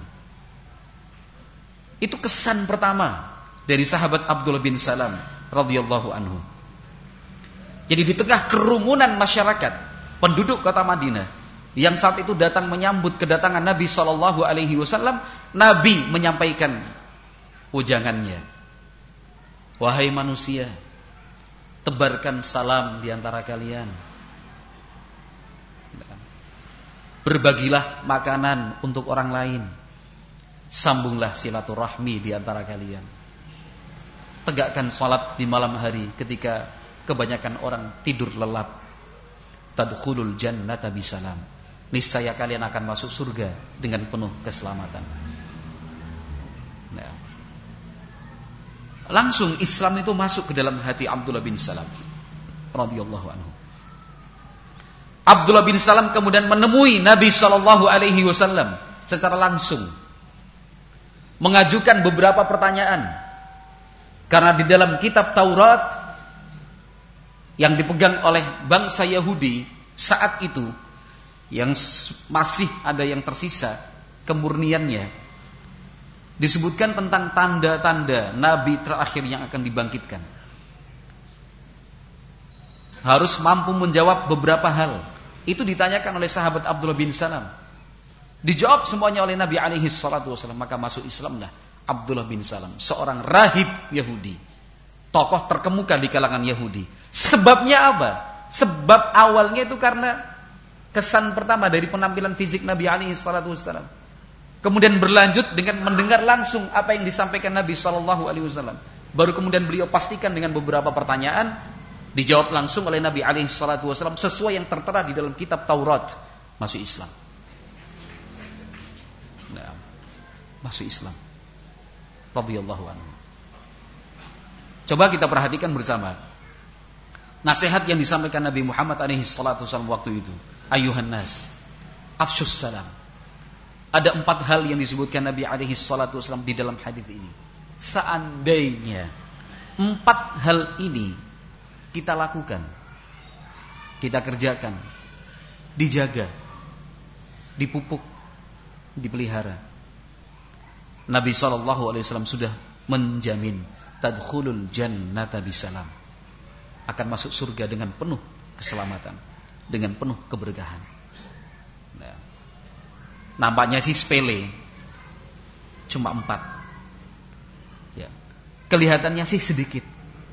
Itu kesan pertama dari sahabat Abdullah bin Salam radhiyallahu anhu. Jadi di tengah kerumunan masyarakat penduduk kota Madinah yang saat itu datang menyambut kedatangan Nabi sallallahu alaihi wasallam, Nabi menyampaikan ujangannya. Wahai manusia, tebarkan salam di antara kalian. Berbagilah makanan untuk orang lain. Sambunglah silaturahmi di antara kalian. Tegakkan salat di malam hari ketika kebanyakan orang tidur lelap. Tadkhulul jannata bisalam. Niscaya kalian akan masuk surga dengan penuh keselamatan. Nah. Langsung Islam itu masuk ke dalam hati Abdullah bin Salam radhiyallahu anhu. Abdullah bin Salam kemudian menemui Nabi sallallahu alaihi wasallam secara langsung, mengajukan beberapa pertanyaan. Karena di dalam kitab Taurat yang dipegang oleh bangsa Yahudi saat itu, yang masih ada yang tersisa kemurniannya, disebutkan tentang tanda-tanda nabi terakhir yang akan dibangkitkan. Harus mampu menjawab beberapa hal. Itu ditanyakan oleh sahabat Abdullah bin Salam. Dijawab semuanya oleh Nabi alaihi salatu wasallam. Maka masuk Islamlah Abdullah bin Salam, seorang rahib Yahudi, tokoh terkemuka di kalangan Yahudi. Sebabnya apa? Sebab awalnya itu karena kesan pertama dari penampilan fisik Nabi alaihi salatu wasallam. Kemudian berlanjut dengan mendengar langsung apa yang disampaikan Nabi sallallahu alaihi wasallam. Baru kemudian beliau pastikan dengan beberapa pertanyaan, dijawab langsung oleh Nabi alaihi salatu wasallam sesuai yang tertera di dalam kitab Taurat. Masuk Islam. Nah, masuk Islam. Radhiyallahu anhu. Coba kita perhatikan bersama nasihat yang disampaikan Nabi Muhammad alaihi salatu wasallam waktu itu. Ayuhan nas, afshus salam. Ada empat hal yang disebutkan Nabi alaihi salatu wasallam di dalam hadis ini. Seandainya empat hal ini kita lakukan, kita kerjakan, dijaga, dipupuk, dipelihara, Nabi sallallahu alaihi wasallam sudah menjamin tadkhulul jannata bisalam, akan masuk surga dengan penuh keselamatan, dengan penuh keberkahan. Nah, nampaknya sih sepele, cuma empat. Ya, kelihatannya sih sedikit.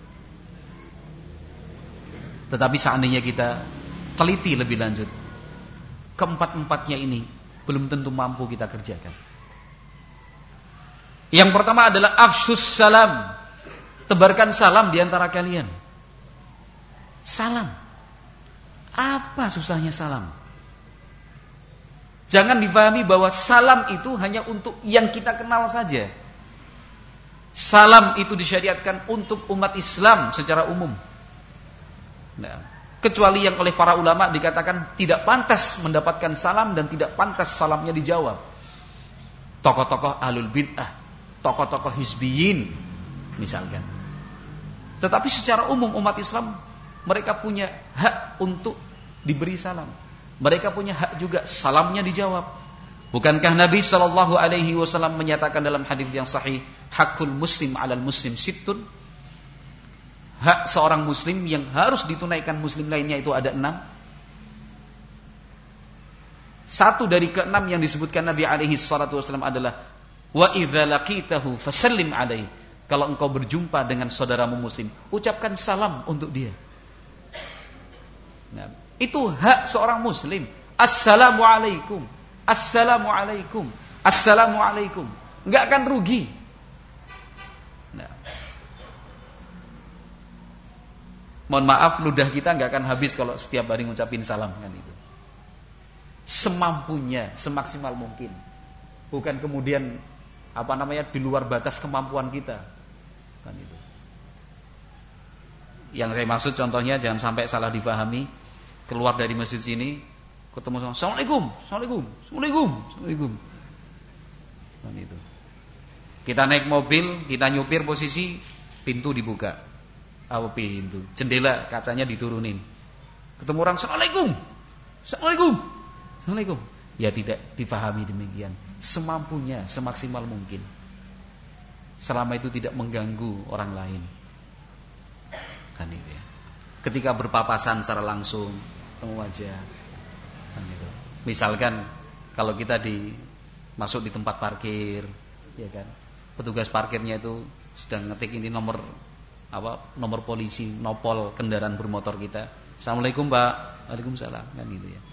Tetapi seandainya kita teliti lebih lanjut, keempat-empatnya ini belum tentu mampu kita kerjakan. Yang pertama adalah afshus salam, tebarkan salam di antara kalian. Salam. Apa susahnya salam? Jangan difahami bahwa salam itu hanya untuk yang kita kenal saja. Salam itu disyariatkan untuk umat Islam secara umum. Nah, kecuali yang oleh para ulama dikatakan tidak pantas mendapatkan salam dan tidak pantas salamnya dijawab. Tokoh-tokoh ahlul bid'ah, tokoh-tokoh hizbiyin misalkan. Tetapi secara umum umat Islam, mereka punya hak untuk diberi salam. Mereka punya hak juga salamnya dijawab. Bukankah Nabi sallallahu alaihi wasallam menyatakan dalam hadis yang sahih, hakul muslim 'alal muslim sittun? Hak seorang muslim yang harus ditunaikan muslim lainnya itu ada enam. Satu dari keenam yang disebutkan Nabi alaihi salatu wasallam adalah wa idza laqitahu fasallim alaihi. Kalau engkau berjumpa dengan saudaramu muslim, ucapkan salam untuk dia. Nah, itu hak seorang muslim. Assalamualaikum, assalamualaikum, assalamualaikum. Enggak akan rugi. Nah, mohon maaf, ludah kita enggak akan habis kalau setiap hari ngucapin salam kan itu. Semampunya, semaksimal mungkin. Bukan kemudian apa namanya di luar batas kemampuan kita. Kan itu. Yang saya maksud contohnya jangan sampai salah difahami. Keluar dari masjid sini ketemu sama Assalamualaikum, Assalamualaikum, Assalamualaikum, Assalamualaikum. Kan itu. Kita naik mobil, kita nyupir posisi pintu dibuka. Apa pintu? Jendela kacanya diturunin. Ketemu orang Assalamualaikum, Assalamualaikum, Assalamualaikum. Ya tidak difahami demikian. Semampunya, semaksimal mungkin. Selama itu tidak mengganggu orang lain. Kan itu ya. Ketika berpapasan secara langsung, ketemu wajah. Kan itu. Misalkan kalau kita di masuk di tempat parkir, ya kan. Petugas parkirnya itu sedang ngetik ini nomor apa? Nomor polisi, nopol kendaraan bermotor kita. Assalamualaikum, Pak. Waalaikumsalam, kan gitu ya.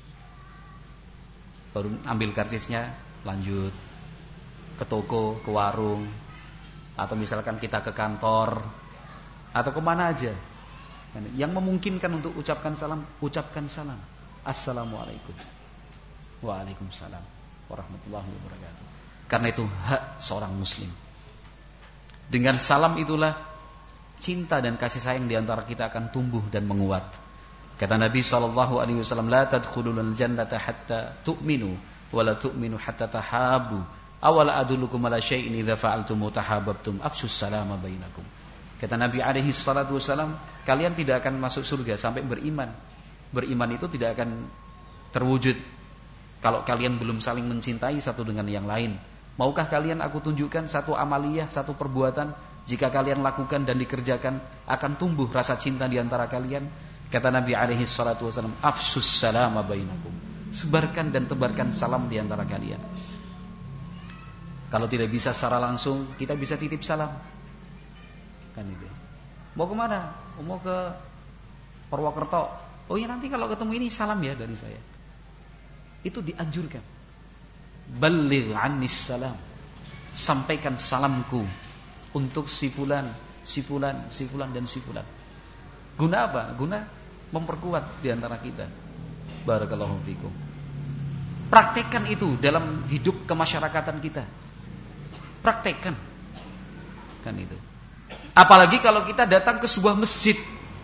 Baru ambil karcisnya, lanjut ke toko, ke warung, atau misalkan kita ke kantor, atau kemana aja. Yang memungkinkan untuk ucapkan salam, ucapkan salam. Assalamualaikum, waalaikumsalam, warahmatullahi wabarakatuh. Karena itu hak seorang muslim. Dengan salam itulah cinta dan kasih sayang di antara kita akan tumbuh dan menguat. Kata Nabi sallallahu alaihi wasallam, la tadkhulul jannata hatta tu'minu wa la tu'minu hatta tahabu. Awala adullukum ala syai'in idza fa'altum tahabbtum afshus salama bainakum. Kata Nabi alaihi salatu wasalam, kalian tidak akan masuk surga sampai beriman. Beriman itu tidak akan terwujud kalau kalian belum saling mencintai satu dengan yang lain. Maukah kalian aku tunjukkan satu amaliyah, satu perbuatan, jika kalian lakukan dan dikerjakan akan tumbuh rasa cinta di antara kalian? Kata Nabi alaihi salatu wasallam, afshus salama bainakum. Sebarkan dan tebarkan salam di antara kalian. Kalau tidak bisa secara langsung, kita bisa titip salam. Kan itu. Mau ke mana? Mau ke Purwokerto. Oh ya, nanti kalau ketemu ini salam ya dari saya. Itu dianjurkan. Balligh annis salam. Sampaikan salamku untuk si fulan, si fulan, si fulan dan si fulan. Guna apa? Guna memperkuat di antara kita. Barakallahu fikum. Praktekkan itu dalam hidup kemasyarakatan kita. Praktekkan. Kan itu. Apalagi kalau kita datang ke sebuah masjid.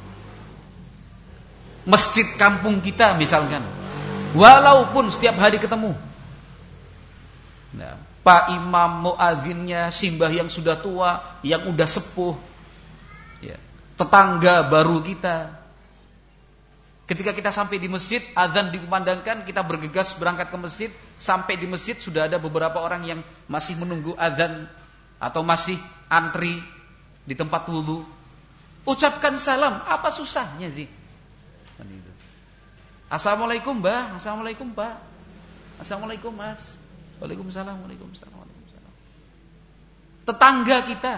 Masjid kampung kita misalkan. Walaupun setiap hari ketemu. Nah, Pak Imam muadzinnya simbah yang sudah tua, yang udah sepuh. Ya. Tetangga baru kita. Ketika kita sampai di masjid, azan dikumandangkan, kita bergegas berangkat ke masjid. Sampai di masjid sudah ada beberapa orang yang masih menunggu azan atau masih antri di tempat wudu. Ucapkan salam, apa susahnya sih? Assalamualaikum Mbah, Assalamualaikum Pak, Assalamualaikum Mas, Waalaikumsalam, Waalaikumsalam, Waalaikumsalam. Tetangga kita,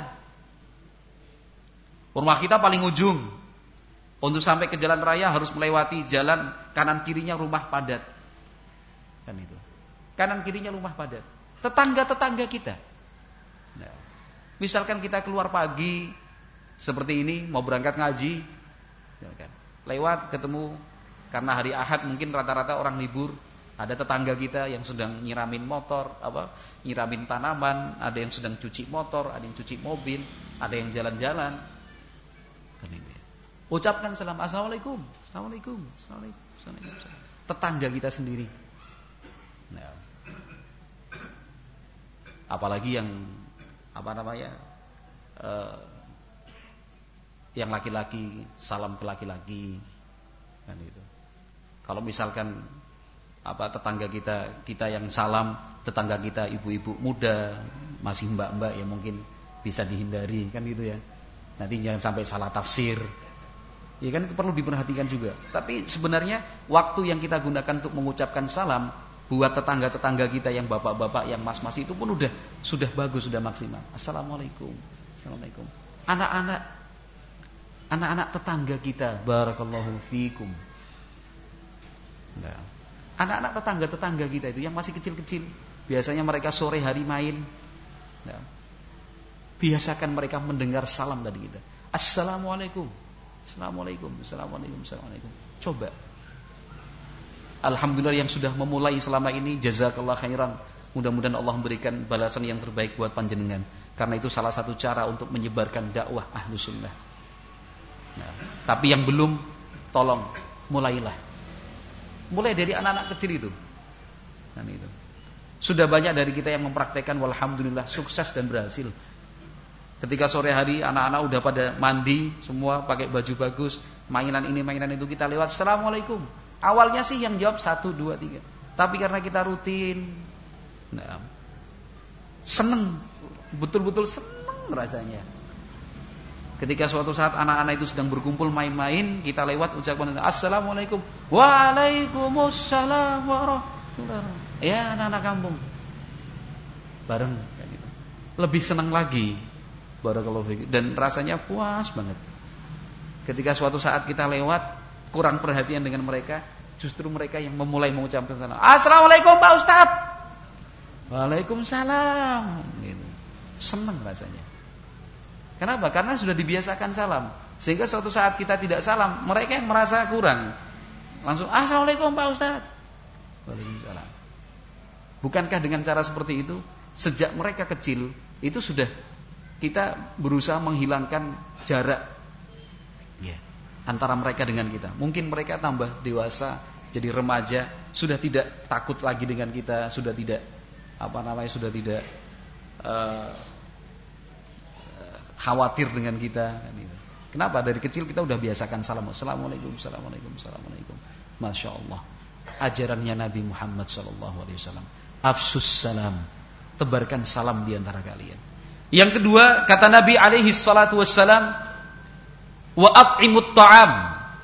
rumah kita paling ujung. Untuk sampai ke jalan raya harus melewati jalan kanan kirinya rumah padat. Kan itu. Kanan kirinya rumah padat. Tetangga-tetangga kita. Nah, misalkan kita keluar pagi seperti ini mau berangkat ngaji, lewat ketemu karena hari Ahad mungkin rata-rata orang libur, ada tetangga kita yang sedang nyiramin motor, apa? Nyiramin tanaman, ada yang sedang cuci motor, ada yang cuci mobil, ada yang jalan-jalan. Kan itu. Ucapkan salam, assalamualaikum, assalamualaikum, assalamualaikum, assalamualaikum. Tetangga kita sendiri. Nah, apalagi yang apa namanya, uh, yang laki-laki salam ke laki-laki, kan itu. Kalau misalkan apa tetangga kita kita yang salam, tetangga kita ibu-ibu muda, masih mbak-mbak ya mungkin bisa dihindari, kan gitu ya. Nanti jangan sampai salah tafsir. Ya kan itu perlu diperhatikan juga. Tapi sebenarnya waktu yang kita gunakan untuk mengucapkan salam buat tetangga-tetangga kita yang bapak-bapak, yang mas-mas itu pun udah sudah bagus, sudah maksimal. Assalamualaikum, assalamualaikum. Anak-anak, anak-anak tetangga kita, barakallahu fikum. Nah, anak-anak tetangga-tetangga kita itu yang masih kecil-kecil, biasanya mereka sore hari main. Nah, biasakan mereka mendengar salam dari kita. Assalamualaikum. Assalamualaikum, Assalamualaikum, Assalamualaikum. Coba. Alhamdulillah yang sudah memulai selama ini, jazakallah khairan. Mudah-mudahan Allah memberikan balasan yang terbaik buat panjenengan. Karena itu salah satu cara untuk menyebarkan dakwah Ahlus Sunnah. Nah, tapi yang belum, tolong mulailah. Mulai dari anak-anak kecil itu. Dan itu. Sudah banyak dari kita yang mempraktekkan, walhamdulillah sukses dan berhasil. Ketika sore hari anak-anak udah pada mandi, semua pakai baju bagus, mainan ini mainan itu kita lewat, assalamualaikum. Awalnya sih yang jawab satu, dua, tiga. Tapi karena kita rutin, nah, seneng, betul-betul seneng rasanya. Ketika suatu saat anak-anak itu sedang berkumpul main-main, kita lewat ucapan assalamualaikum, waalaikumsalam warahmatullahi. Ya anak-anak kampung, bareng, kayak gitu. Lebih senang lagi. Barakallahu fiik, dan rasanya puas banget. Ketika suatu saat kita lewat kurang perhatian dengan mereka, justru mereka yang memulai mengucapkan salam. Assalamualaikum Pak Ustadz. Waalaikumsalam. Gitu. Senang rasanya. Kenapa? Karena sudah dibiasakan salam. Sehingga suatu saat kita tidak salam, mereka yang merasa kurang. Langsung assalamualaikum Pak Ustadz. Waalaikumsalam. Bukankah dengan cara seperti itu sejak mereka kecil itu sudah kita berusaha menghilangkan jarak ya, antara mereka dengan kita. Mungkin mereka tambah dewasa, jadi remaja, sudah tidak takut lagi dengan kita, sudah tidak apa namanya sudah tidak uh, khawatir dengan kita. Kenapa? Dari kecil kita udah biasakan salam. Assalamualaikum, assalamualaikum, assalamualaikum. Masya Allah. Ajarannya Nabi Muhammad Sallallahu Alaihi Wasallam. Afsus salam. Tebarkan salam di antara kalian. Yang kedua, kata Nabi Alaihi Salatu Wassalam, wa at'imut ta'am.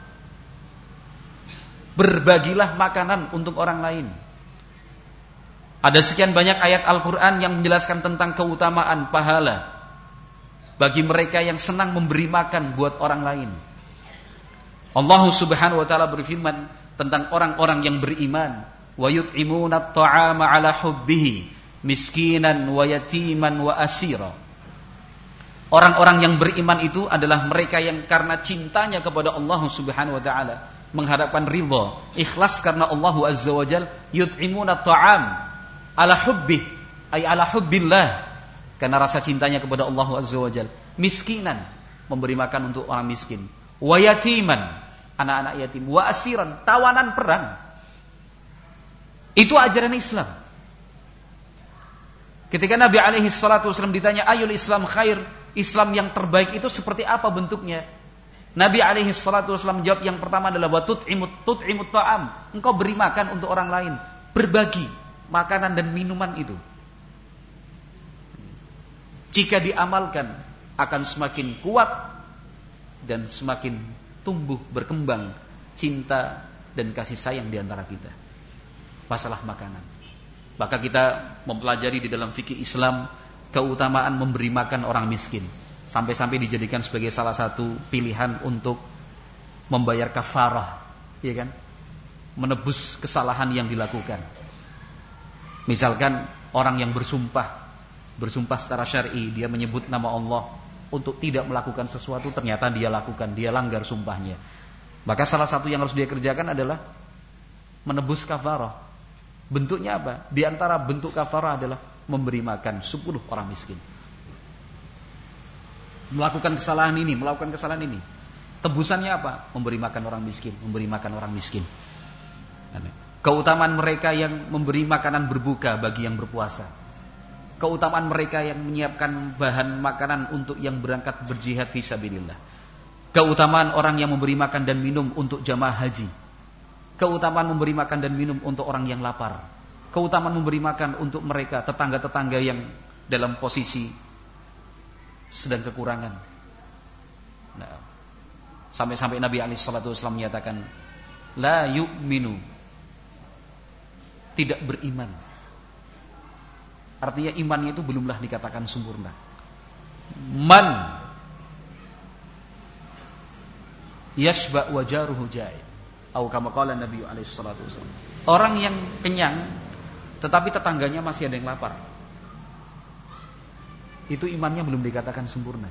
Berbagilah makanan untuk orang lain. Ada sekian banyak ayat Al-Quran yang menjelaskan tentang keutamaan pahala bagi mereka yang senang memberi makan buat orang lain. Allah Subhanahu wa taala berfirman tentang orang-orang yang beriman, wa yut'imuna at-ta'ama 'ala hubbihi miskinan wa yatiman wa asira. Orang-orang yang beriman itu adalah mereka yang karena cintanya kepada Allah Subhanahu wa taala, mengharapkan ridha, ikhlas karena Allah Azza wa Jalla, yut'imuna at-ta'am 'ala hubbihi ay 'ala hubbillah, karena rasa cintanya kepada Allah Azza wa Jalla. Miskinan, memberi makan untuk orang miskin. Wa yatiman, anak-anak yatim. Wa asiran, tawanan perang. Itu ajaran Islam. Ketika Nabi alaihi salatu wasallam ditanya, ayul Islam khair, Islam yang terbaik itu seperti apa bentuknya? Nabi alaihi salatu wasallam menjawab, yang pertama adalah wa tut'imut tut'imut ta'am. Engkau beri makan untuk orang lain. Berbagi makanan dan minuman itu. Jika diamalkan akan semakin kuat dan semakin tumbuh berkembang cinta dan kasih sayang di antara kita. Masalah makanan. Maka kita mempelajari di dalam fikih Islam keutamaan memberi makan orang miskin. Sampai-sampai dijadikan sebagai salah satu pilihan untuk membayar kafarah, ya kan? Menebus kesalahan yang dilakukan. Misalkan orang yang bersumpah Bersumpah secara syar'i, dia menyebut nama Allah untuk tidak melakukan sesuatu, ternyata dia lakukan, dia langgar sumpahnya. Maka salah satu yang harus dia kerjakan adalah menebus kafarah. Bentuknya apa? Di antara bentuk kafarah adalah memberi makan sepuluh orang miskin. Melakukan kesalahan ini, melakukan kesalahan ini. Tebusannya apa? Memberi makan orang miskin, memberi makan orang miskin. Keutamaan mereka yang memberi makanan berbuka bagi yang berpuasa. Keutamaan mereka yang menyiapkan bahan makanan untuk yang berangkat berjihad fisabilillah. Keutamaan orang yang memberi makan dan minum untuk jamaah haji. Keutamaan memberi makan dan minum untuk orang yang lapar. Keutamaan memberi makan untuk mereka tetangga-tetangga yang dalam posisi sedang kekurangan. Nah, sampai-sampai Nabi alaihi salatu wasallam menyatakan, la yu'minu, tidak beriman. Artinya imannya itu belumlah dikatakan sempurna. Man yashba wa jaruhu ja'i, atau kama qala Nabi alaihi salatu wasallam. Orang yang kenyang tetapi tetangganya masih ada yang lapar, itu imannya belum dikatakan sempurna.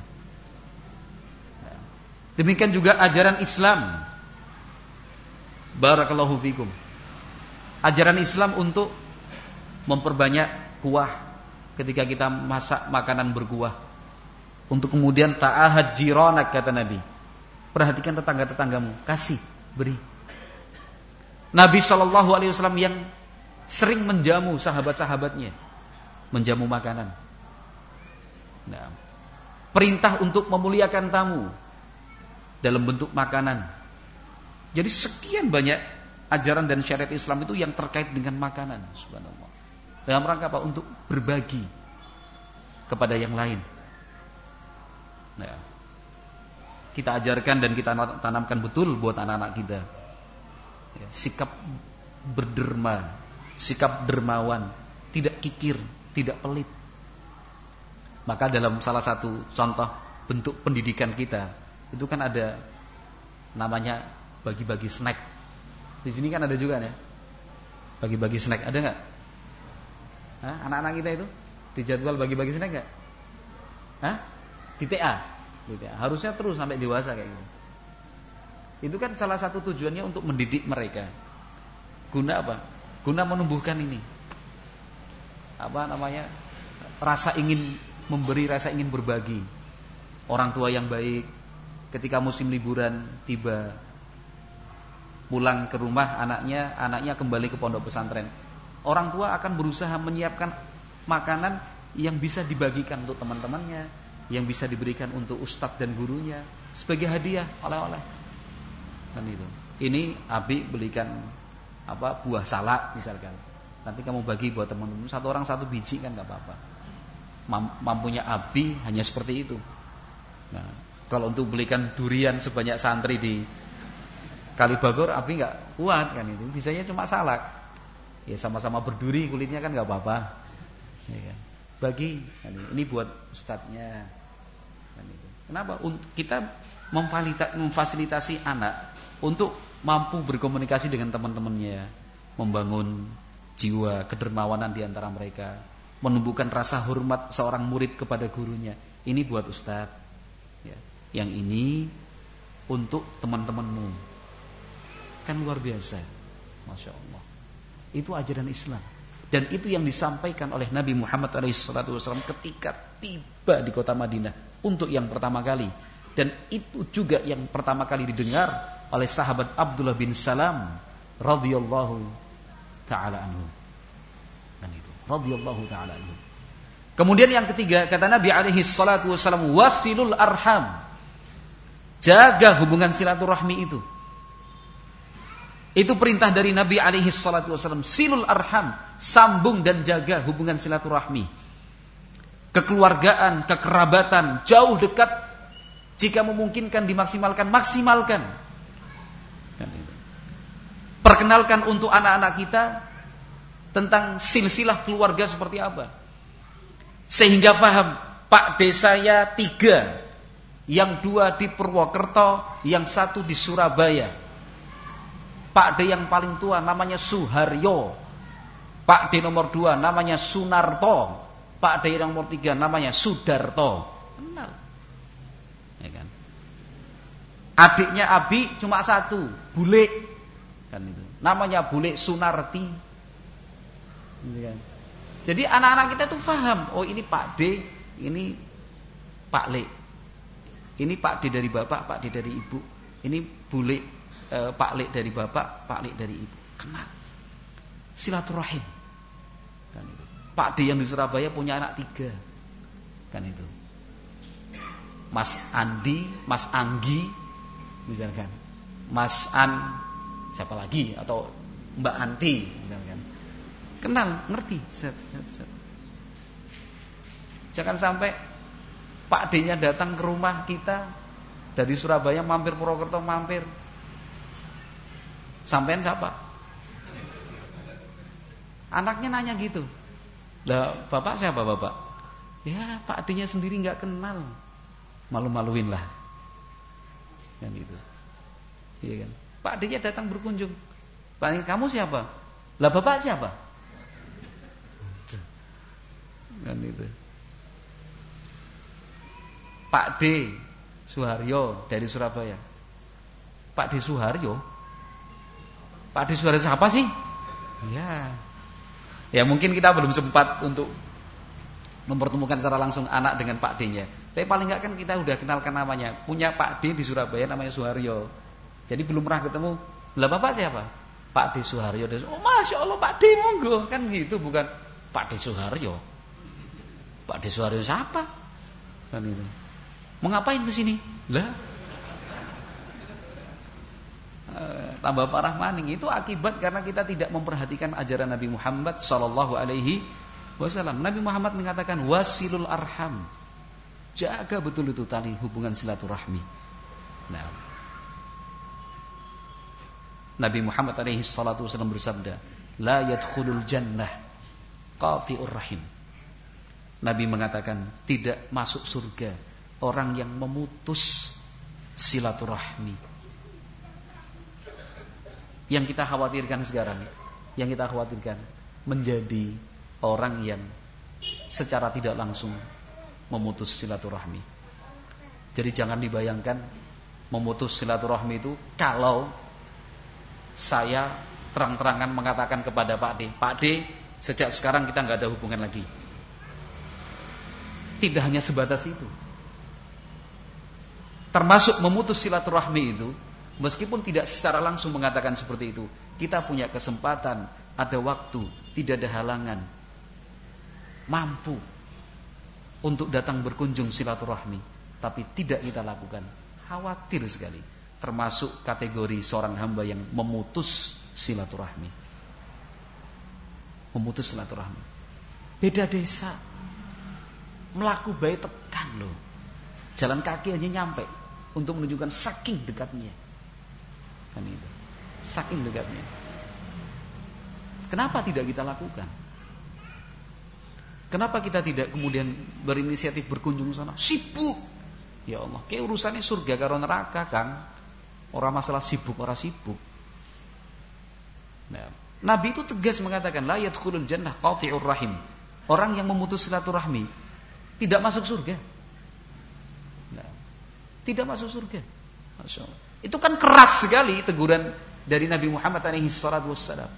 Demikian juga ajaran Islam. Barakallahu fikum. Ajaran Islam untuk memperbanyak kuah ketika kita masak makanan berkuah, untuk kemudian ta'ahad jiranak, kata Nabi. Perhatikan tetangga-tetanggamu, kasih, beri. Nabi shallallahu alaihi wasallam yang sering menjamu sahabat-sahabatnya, menjamu makanan. Nah, perintah untuk memuliakan tamu dalam bentuk makanan. Jadi sekian banyak ajaran dan syariat Islam itu yang terkait dengan makanan, subhanallah. Dalam rangka apa? Untuk berbagi kepada yang lain. Nah, kita ajarkan dan kita tanamkan betul buat anak-anak kita. Ya, sikap berderma, sikap dermawan, tidak kikir, tidak pelit. Maka dalam salah satu contoh bentuk pendidikan kita, itu kan ada namanya bagi-bagi snack. Di sini kan ada juga ya, bagi-bagi snack, ada nggak? Hah? Anak-anak kita itu dijadwal bagi-bagi snack nggak? Hah? Di T A, di T A. Harusnya terus sampai dewasa kayak gitu. Itu kan salah satu tujuannya untuk mendidik mereka. Guna apa? Guna menumbuhkan ini. Apa namanya? Rasa ingin memberi, rasa ingin berbagi. Orang tua yang baik ketika musim liburan tiba, pulang ke rumah anaknya, anaknya kembali ke pondok pesantren. Orang tua akan berusaha menyiapkan makanan yang bisa dibagikan untuk teman-temannya, yang bisa diberikan untuk ustadz dan gurunya sebagai hadiah oleh-oleh. Kan itu. Ini Abi belikan apa buah salak misalkan. Nanti kamu bagi buat teman-teman, satu orang satu biji kan enggak apa-apa. Mampunya Abi hanya seperti itu. Nah, kalau untuk belikan durian sebanyak santri di Kalibagor, Abi enggak kuat kan itu. Bisanya cuma salak. Ya sama-sama berduri kulitnya kan enggak apa-apa. Ya kan? Bagi kan ini buat ustadznya. Kan itu. Kenapa? Kita memfasilitasi anak untuk mampu berkomunikasi dengan teman-temannya, membangun jiwa kedermawanan di antara mereka, menumbuhkan rasa hormat seorang murid kepada gurunya. Ini buat ustadz, ya. Yang ini untuk teman-temanmu. Kan luar biasa, masya Allah. Itu ajaran Islam, dan itu yang disampaikan oleh Nabi Muhammad shallallahu alaihi wasallam ketika tiba di kota Madinah untuk yang pertama kali. Dan itu juga yang pertama kali didengar oleh sahabat Abdullah bin Salam radhiyallahu taala anhu. Dan itu radhiyallahu taala anhu. Kemudian yang ketiga kata Nabi alaihi salatu wasallam, wasilul arham. Jaga hubungan silaturahmi itu. Itu perintah dari Nabi alaihi salatu wasallam, silul arham, sambung dan jaga hubungan silaturahmi. Kekeluargaan, kekerabatan, jauh dekat. Jika memungkinkan dimaksimalkan, maksimalkan. Perkenalkan untuk anak-anak kita tentang silsilah keluarga seperti apa. Sehingga faham, Pak D saya tiga, yang dua di Purwokerto, yang satu di Surabaya. Pak D yang paling tua namanya Suharyo, Pak D nomor dua namanya Sunarto, Pak D yang nomor tiga namanya Sudarto. Kenal. Ya kan? Adiknya Abi cuma satu, Bule, kan itu. Namanya Bule Sunarti. Gitu kan? Jadi anak-anak kita tuh paham, oh ini Pak D, ini Pak Le. Ini Pak D dari bapak, Pak D dari ibu. Ini Bule, eh, Pak Le dari bapak, Pak Le dari ibu. Kenal. Silaturahim. Kan itu. Pak D yang di Surabaya punya anak tiga. Kan itu. Mas Andi, Mas Anggi, misalkan, Mas An, siapa lagi, atau Mbak Anti, misalkan. Kenal, ngerti, set, set, set. Jangan sampai Pak D-nya datang ke rumah kita dari Surabaya, mampir Purwokerto, mampir. Sampean siapa? Anaknya nanya gitu. Lah, bapak siapa bapak? Ya, Pak D-nya sendiri nggak kenal. Malu-maluin lah. Kan gitu. Iya kan? Pak D-nya datang berkunjung. Pak, kamu siapa? Lah bapak siapa? Kan itu. Pak D Suharyo dari Surabaya. Pak D Suharyo? Pak D Suharyo siapa sih? Ya. Ya mungkin kita belum sempat untuk mempertemukan secara langsung anak dengan Pak D-nya. Tapi paling enggak kan kita udah kenalkan namanya. Punya Pak D di Surabaya namanya Suharyo. Jadi belum pernah ketemu. Lah bapak siapa? Pak D Suharyo. Oh masya Allah Pak D monggo. Kan gitu, bukan Pak D Suharyo. Pak D Suharyo siapa? Kan itu. Mau ngapain ke sini? Lah. E, tambah parah maning. Itu akibat karena kita tidak memperhatikan ajaran Nabi Muhammad sallallahu alaihi wasallam. Nabi Muhammad mengatakan wasilul arham. Jaga betul itu tali hubungan silaturahmi. Nah, Nabi Muhammad alaihi salatu wasallam bersabda, la yadkhulul jannah qati'ur rahim. Nabi mengatakan tidak masuk surga orang yang memutus silaturahmi. Yang kita khawatirkan sekarang, yang kita khawatirkan menjadi orang yang secara tidak langsung memutus silaturahmi. Jadi jangan dibayangkan memutus silaturahmi itu kalau saya terang-terangan mengatakan kepada Pak D, Pak D, sejak sekarang kita nggak ada hubungan lagi. Tidak hanya sebatas itu. Termasuk memutus silaturahmi itu, meskipun tidak secara langsung mengatakan seperti itu, kita punya kesempatan, ada waktu, tidak ada halangan. mampu untuk datang berkunjung silaturahmi, tapi tidak kita lakukan, khawatir sekali termasuk kategori seorang hamba yang memutus silaturahmi. Memutus silaturahmi. Beda desa, melaku bayi tekan loh, jalan kaki aja nyampe untuk menunjukkan saking dekatnya. Kan itu, saking dekatnya. Kenapa tidak kita lakukan? Kenapa kita tidak kemudian berinisiatif berkunjung sana? Sibuk, ya Allah, kayak urusannya surga karo neraka, Kang. Orang masalah sibuk, orang sibuk. Nah, Nabi itu tegas mengatakan, la yadkhulul jannah qati'ur rahim. Orang yang memutus silaturahmi tidak masuk surga. Nah, tidak masuk surga. Masya Allah. Itu kan keras sekali teguran dari Nabi Muhammad alaihi salatu wassalam.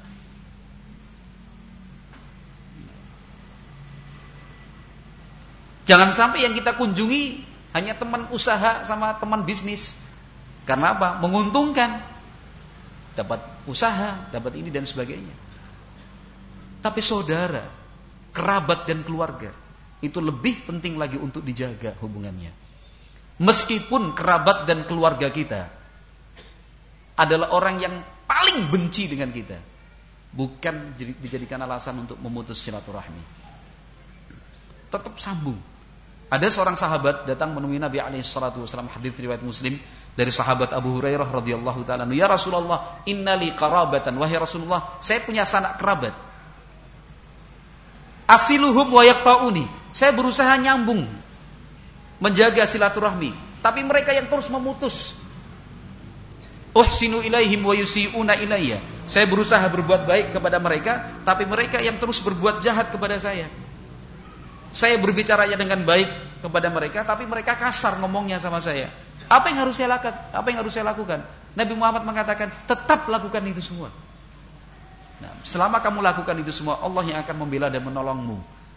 Jangan sampai yang kita kunjungi hanya teman usaha sama teman bisnis. Karena apa? Menguntungkan. Dapat usaha, dapat ini dan sebagainya. Tapi saudara, kerabat dan keluarga itu lebih penting lagi untuk dijaga hubungannya. Meskipun kerabat dan keluarga kita adalah orang yang paling benci dengan kita, bukan dijadikan alasan untuk memutus silaturahmi. Tetap sambung. Ada seorang sahabat datang menemui Nabi alaihi salatu wasallam, hadits riwayat Muslim dari sahabat Abu Hurairah radhiyallahu taala, "Ya Rasulullah, innali qarabatan." Wahai Rasulullah, saya punya sanak kerabat. Asiluhum wa yaqtauni. Saya berusaha nyambung, menjaga silaturahmi, tapi mereka yang terus memutus. Uhsinu ilaihim wa yusiuna ilayya. Saya berusaha berbuat baik kepada mereka, tapi mereka yang terus berbuat jahat kepada saya. Saya berbicaranya dengan baik kepada mereka, tapi mereka kasar ngomongnya sama saya. Apa yang harus saya lakukan? Apa yang harus saya lakukan? Nabi Muhammad mengatakan, tetap lakukan itu semua. Nah, selama kamu lakukan itu semua, Allah yang akan membela dan menolongmu.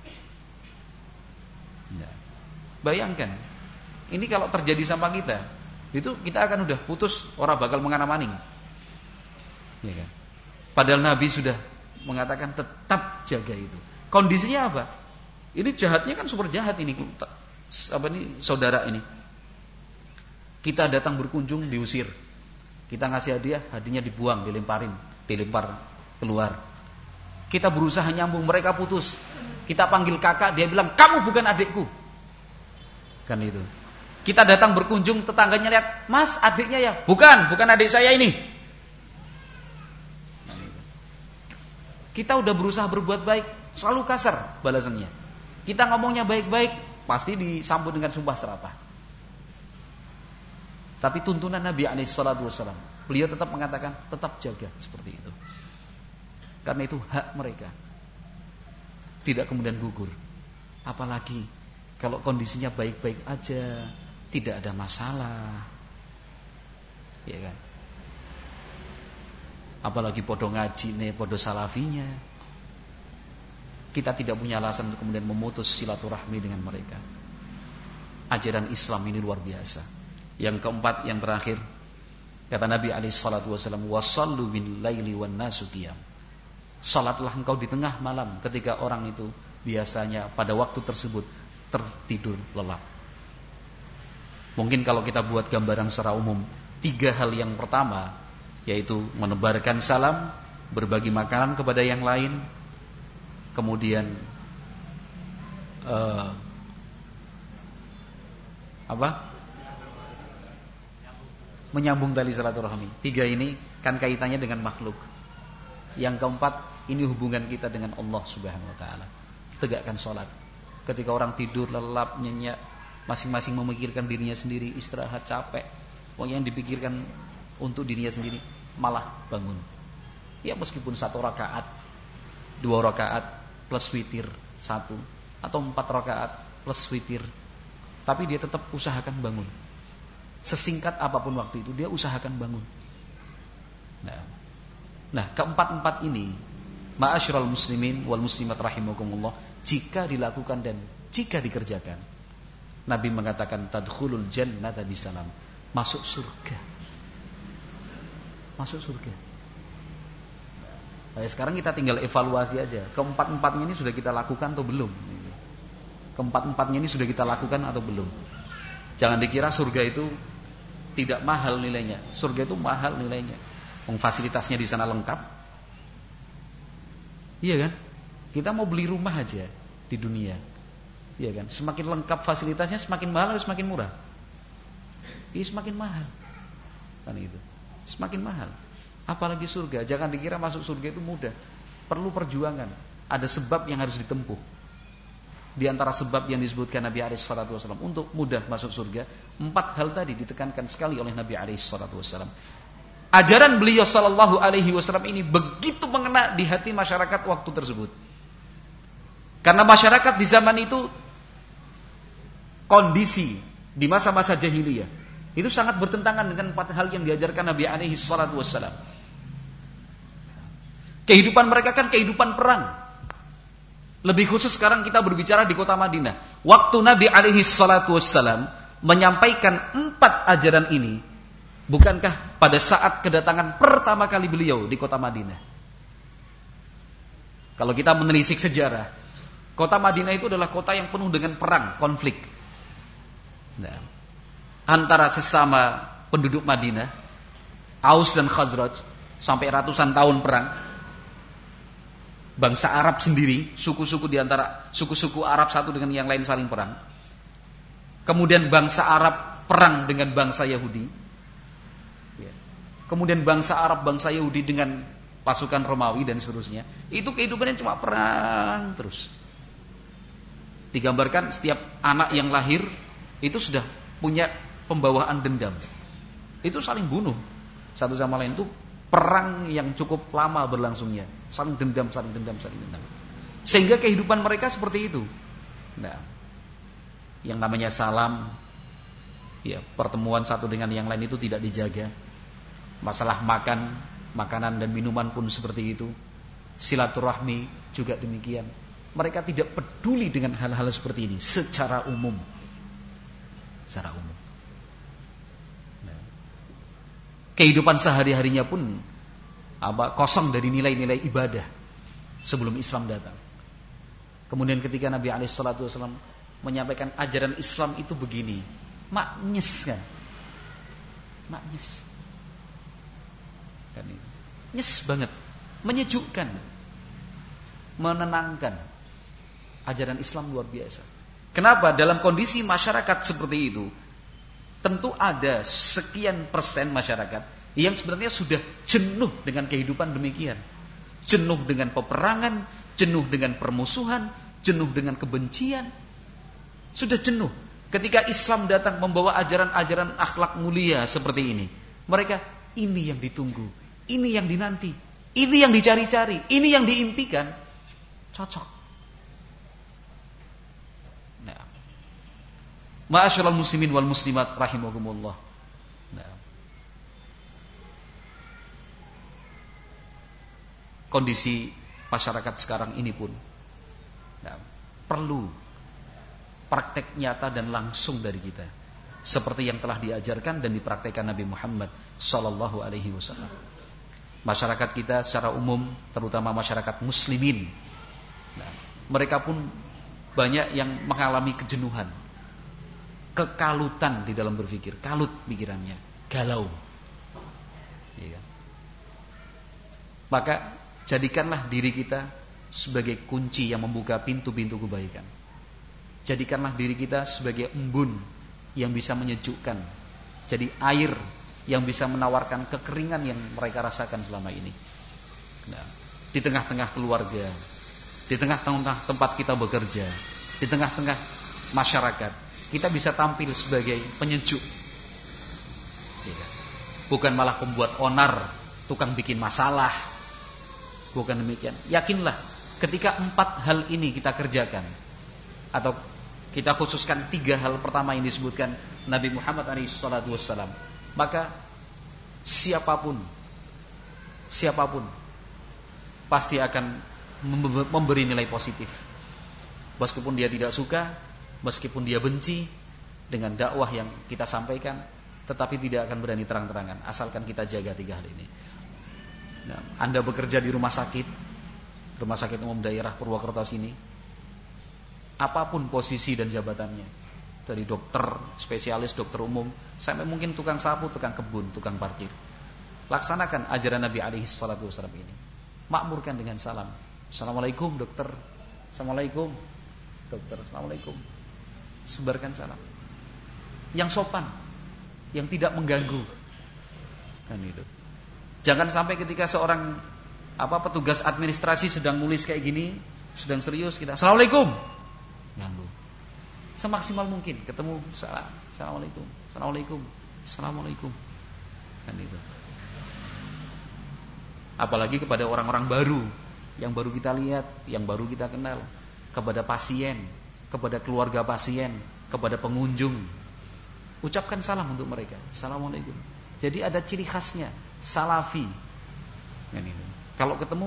Nah, bayangkan, ini kalau terjadi sama kita, itu kita akan udah putus, orang bakal mengana-maning. Ya kan? Padahal Nabi sudah mengatakan tetap jaga itu. Kondisinya apa? Ini jahatnya kan super jahat ini, apa nih saudara ini. Kita datang berkunjung diusir, kita ngasih hadiah, hadiahnya dibuang, dilemparin, dilempar keluar. Kita berusaha nyambung, mereka putus. Kita panggil kakak, dia bilang kamu bukan adikku. Kan itu. Kita datang berkunjung, tetangganya lihat, mas adiknya ya, bukan, bukan adik saya ini. Kita udah berusaha berbuat baik, selalu kasar balasannya. Kita ngomongnya baik-baik, pasti disambut dengan sumpah serapah. Tapi tuntunan Nabi alaihi salatu wasallam, beliau tetap mengatakan, tetap jaga seperti itu. Karena itu hak mereka. Tidak kemudian gugur. Apalagi kalau kondisinya baik-baik aja, tidak ada masalah. Ya kan? Apalagi podo ngaji nih, podo salafinya. Kita tidak punya alasan untuk kemudian memutus silaturahmi dengan mereka. Ajaran Islam ini luar biasa. Yang keempat, yang terakhir, kata Nabi alaihi salatu wasallam, "Wasallu bil laili wan nasu qiyam." Salatlah engkau di tengah malam ketika orang itu biasanya pada waktu tersebut tertidur lelap. Mungkin kalau kita buat gambaran secara umum, tiga hal yang pertama, yaitu menebarkan salam, berbagi makanan kepada yang lain, kemudian uh, apa? Menyambung tali silaturahmi. Tiga ini kan kaitannya dengan makhluk. Yang keempat, ini hubungan kita dengan Allah Subhanahu wa taala. Tegakkan salat. Ketika orang tidur lelap, nyenyak, masing-masing memikirkan dirinya sendiri, istirahat, capek, pokoknya yang dipikirkan untuk dirinya sendiri, malah bangun. Ya meskipun satu rakaat, dua rakaat plus witir satu, atau empat rakaat plus witir, tapi dia tetap usahakan bangun. Sesingkat apapun waktu itu, dia usahakan bangun. Nah, nah keempat-empat ini, ma'asyiral muslimin wal muslimat rahimakumullah, jika dilakukan dan jika dikerjakan, Nabi mengatakan tadkhulul jannata bisalam, masuk surga. Masuk surga. Nah, sekarang kita tinggal evaluasi aja, keempat-empatnya ini sudah kita lakukan atau belum? Keempat-empatnya ini sudah kita lakukan atau belum? Jangan dikira surga itu tidak mahal nilainya. Surga itu mahal nilainya. Fasilitasnya di sana lengkap. Iya kan? Kita mau beli rumah aja di dunia. Iya kan? Semakin lengkap fasilitasnya semakin mahal atau semakin murah? Iya, semakin mahal. Kan itu. Semakin mahal. Apalagi surga. Jangan dikira masuk surga itu mudah. Perlu perjuangan. Ada sebab yang harus ditempuh. Di antara sebab yang disebutkan Nabi alaihi salatu wasallam untuk mudah masuk surga, empat hal tadi ditekankan sekali oleh Nabi alaihi salatu wasallam. Ajaran beliau sallallahu alaihi wasallam ini begitu mengena di hati masyarakat waktu tersebut. Karena masyarakat di zaman itu kondisi di masa-masa jahiliyah itu sangat bertentangan dengan empat hal yang diajarkan Nabi alaihi salatu wasallam. Kehidupan mereka kan kehidupan perang. Lebih khusus sekarang kita berbicara di kota Madinah. Waktu Nabi alaihi salatu wassalam menyampaikan empat ajaran ini, bukankah pada saat kedatangan pertama kali beliau di kota Madinah? Kalau kita menelisik sejarah, kota Madinah itu adalah kota yang penuh dengan perang, konflik. Nah, antara sesama penduduk Madinah, Aus dan Khazraj, sampai ratusan tahun perang. Bangsa Arab sendiri, suku-suku di antara suku-suku Arab satu dengan yang lain saling perang. Kemudian bangsa Arab perang dengan bangsa Yahudi. Kemudian bangsa Arab, bangsa Yahudi dengan pasukan Romawi dan seterusnya. Itu kehidupannya cuma perang terus. Digambarkan setiap anak yang lahir itu sudah punya pembawaan dendam. Itu saling bunuh satu sama lain, itu perang yang cukup lama berlangsungnya. Saling dendam, saling dendam, saling dendam. Sehingga kehidupan mereka seperti itu. Nah, yang namanya salam, ya, pertemuan satu dengan yang lain itu tidak dijaga. Masalah makan, makanan dan minuman pun seperti itu. Silaturahmi juga demikian. Mereka tidak peduli dengan hal-hal seperti ini secara umum. Secara umum. Nah, kehidupan sehari-harinya pun apa kosong dari nilai-nilai ibadah sebelum Islam datang. Kemudian ketika Nabi alaihi salatu wasallam menyampaikan ajaran Islam itu begini, maknyes kan? Maknyes. Kan ini. Nyes banget, menyejukkan, menenangkan. Ajaran Islam luar biasa. Kenapa? Dalam kondisi masyarakat seperti itu, tentu ada sekian persen masyarakat yang sebenarnya sudah jenuh dengan kehidupan demikian. Jenuh dengan peperangan, jenuh dengan permusuhan, jenuh dengan kebencian. Sudah jenuh. Ketika Islam datang membawa ajaran-ajaran akhlak mulia seperti ini, mereka, ini yang ditunggu, ini yang dinanti, ini yang dicari-cari, ini yang diimpikan. Cocok. Nah. Ma'asyiral muslimin wal muslimat rahimakumullah. Nah. Kondisi masyarakat sekarang ini pun nah, perlu praktek nyata dan langsung dari kita, seperti yang telah diajarkan dan dipraktekkan Nabi Muhammad sallallahu alaihi wasallam. Masyarakat kita secara umum, terutama masyarakat muslimin, nah, mereka pun banyak yang mengalami kejenuhan, kekalutan di dalam berpikir, kalut pikirannya, galau. Ya. Maka jadikanlah diri kita sebagai kunci yang membuka pintu-pintu kebaikan. Jadikanlah diri kita sebagai embun yang bisa menyejukkan. Jadi air yang bisa menawarkan kekeringan yang mereka rasakan selama ini. Nah, di tengah-tengah keluarga, di tengah-tengah tempat kita bekerja, di tengah-tengah masyarakat, kita bisa tampil sebagai penyejuk. Bukan malah pembuat onar, tukang bikin masalah. Bukan demikian. Yakinlah, ketika empat hal ini kita kerjakan, atau kita khususkan tiga hal pertama yang disebutkan Nabi Muhammad alaihi salatu wassalam, maka siapapun, siapapun pasti akan memberi nilai positif. Meskipun dia tidak suka, meskipun dia benci dengan dakwah yang kita sampaikan, tetapi tidak akan berani terang-terangan, asalkan kita jaga tiga hal ini. Nah, Anda bekerja di rumah sakit, rumah sakit umum daerah Purwokerto sini, apapun posisi dan jabatannya, dari dokter spesialis, dokter umum, sampai mungkin tukang sapu, tukang kebun, tukang parkir. Laksanakan ajaran Nabi alaihi salatu wasallam ini. Makmurkan dengan salam. Assalamualaikum dokter. Assalamualaikum dokter. Assalamualaikum. Sebarkan salam. Yang sopan, yang tidak mengganggu. Kan itu. Jangan sampai ketika seorang apa petugas administrasi sedang nulis kayak gini, sedang serius kita Assalamualaikum. Ganggu. Semaksimal mungkin ketemu salam. Assalamualaikum. Assalamualaikum. Assalamualaikum. Kan itu. Apalagi kepada orang-orang baru yang baru kita lihat, yang baru kita kenal, kepada pasien, kepada keluarga pasien, kepada pengunjung. Ucapkan salam untuk mereka. Assalamualaikum. Jadi ada ciri khasnya, salafi. Kan itu. Kalau ketemu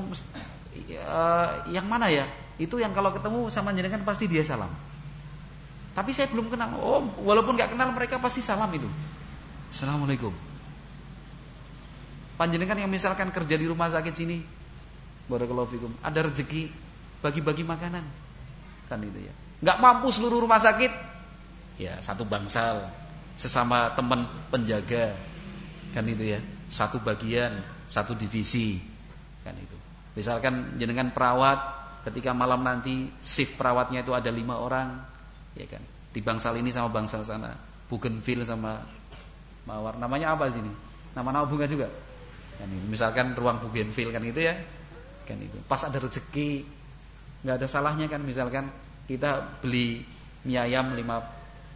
uh, yang mana ya? Itu yang kalau ketemu sama jenengan pasti dia salam. Tapi saya belum kenal. Oh, walaupun enggak kenal mereka pasti salam itu. Assalamualaikum. Panjenengan yang misalkan kerja di rumah sakit sini, barakallahu fikum, ada rezeki bagi-bagi makanan. Kan itu ya. Enggak mampu seluruh rumah sakit, ya satu bangsal, sesama teman penjaga. Kan itu ya. Satu bagian, satu divisi. Kan itu. Misalkan jenengan perawat, ketika malam nanti shift perawatnya itu ada lima orang, ya kan. Di bangsal ini sama bangsal sana, Bougainville sama Mawar. Namanya apa sini? Nama-nama bunga juga. Kan itu. Misalkan ruang Bougainville kan itu ya. Kan itu. Pas ada rezeki, enggak ada salahnya kan misalkan kita beli mie ayam lima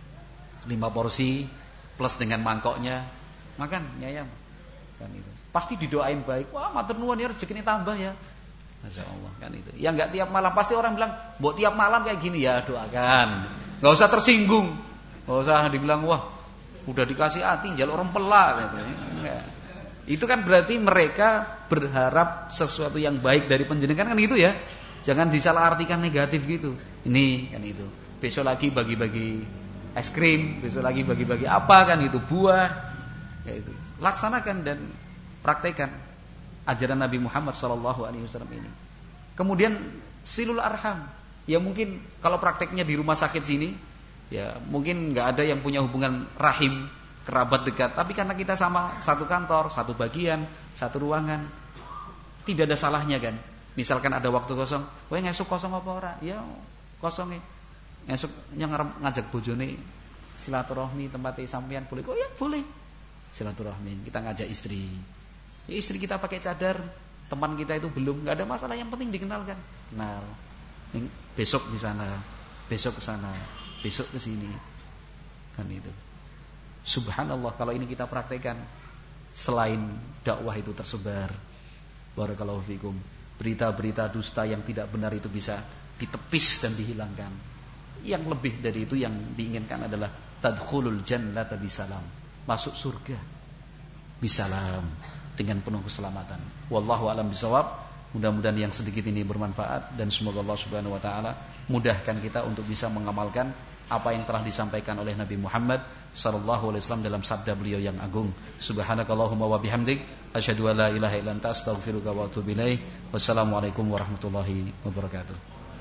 porsi plus dengan mangkoknya, makan mie ayam. Kan itu. Pasti didoain baik. Wah, matur nuwun ya rezekinya tambah ya. Masya Allah kan itu. Ya enggak tiap malam, pasti orang bilang, "Mbok tiap malam kayak gini ya, doakan." Enggak usah tersinggung. Enggak usah dibilang, "Wah, udah dikasih hati njaluk rempela." Gitu. Enggak. Itu kan berarti mereka berharap sesuatu yang baik dari panjenengan kan gitu ya. Jangan disalahartikan negatif gitu. Ini kan itu. Besok lagi bagi-bagi es krim, besok lagi bagi-bagi apa kan itu, buah. Ya itu. Laksanakan dan praktekkan ajaran Nabi Muhammad sallallahu alaihi wasallam ini. Kemudian silul arham. Ya mungkin kalau prakteknya di rumah sakit sini, ya mungkin enggak ada yang punya hubungan rahim, kerabat dekat, tapi karena kita sama satu kantor, satu bagian, satu ruangan, tidak ada salahnya kan. Misalkan ada waktu kosong, "Weh ngesuk kosong apa ora?" Ya kosong e. Ngesuk yang ngajak bojone silaturahmi tempat sampean boleh kok? Ya boleh. Silaturahmi, kita ngajak istri. Ya, istri kita pakai cadar, teman kita itu belum, enggak ada masalah, yang penting dikenalkan. Kenal. Besok di sana, besok ke sana, besok ke sini. Kan itu. Subhanallah kalau ini kita praktekkan, selain dakwah itu tersebar, barakallahu fikum, berita-berita dusta yang tidak benar itu bisa ditepis dan dihilangkan. Yang lebih dari itu yang diinginkan adalah tadkhulul jannata bisalam, masuk surga bisalam, dengan penuh keselamatan. Wallahu a'lam bishawab. Mudah-mudahan yang sedikit ini bermanfaat dan semoga Allah Subhanahu wa taala mudahkan kita untuk bisa mengamalkan apa yang telah disampaikan oleh Nabi Muhammad sallallahu alaihi wasallam dalam sabda beliau yang agung. Subhanakallahumma wa bihamdik asyhadu an la ilaha illa anta astaghfiruka wa atubu ilaik. Wassalamualaikum warahmatullahi wabarakatuh.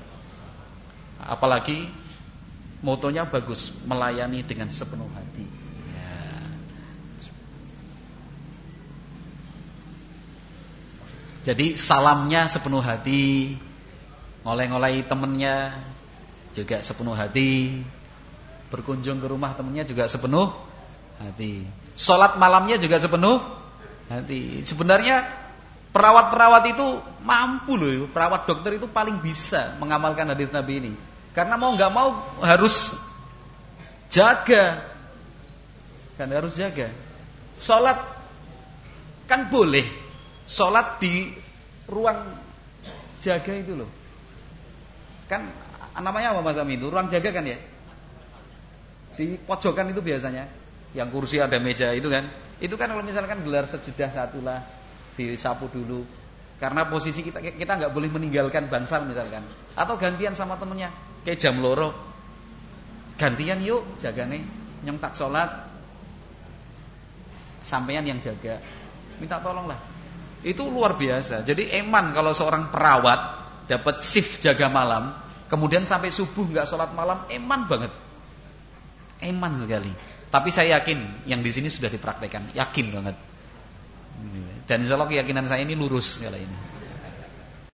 Apalagi motonya bagus, melayani dengan sepenuh hati. Ya. Jadi salamnya sepenuh hati, ngoleh-ngoleh temennya juga sepenuh hati, berkunjung ke rumah temennya juga sepenuh hati, sholat malamnya juga sepenuh hati. Sebenarnya perawat-perawat itu mampu loh, perawat dokter itu paling bisa mengamalkan hadis Nabi ini. Karena mau nggak mau harus jaga, kan harus jaga. Sholat kan boleh, sholat di ruang jaga itu loh. Kan namanya apa Mas Amin itu? Ruang jaga kan ya? Di pojokan itu biasanya, yang kursi ada meja itu kan. Itu kan kalau misalkan gelar sejudah satulah, disapu dulu. Karena posisi kita kita nggak boleh meninggalkan bangsal misalkan. Atau gantian sama temennya, kayak jam loro. Gantian yuk jagane, nyong tak sholat, sampean yang jaga. Minta tolonglah. Itu luar biasa. Jadi eman kalau seorang perawat dapat shift jaga malam, kemudian sampai subuh nggak sholat malam, eman banget, eman sekali. Tapi saya yakin yang di sini sudah dipraktekkan, yakin banget. Dan insya Allah keyakinan saya ini lurus kali ini.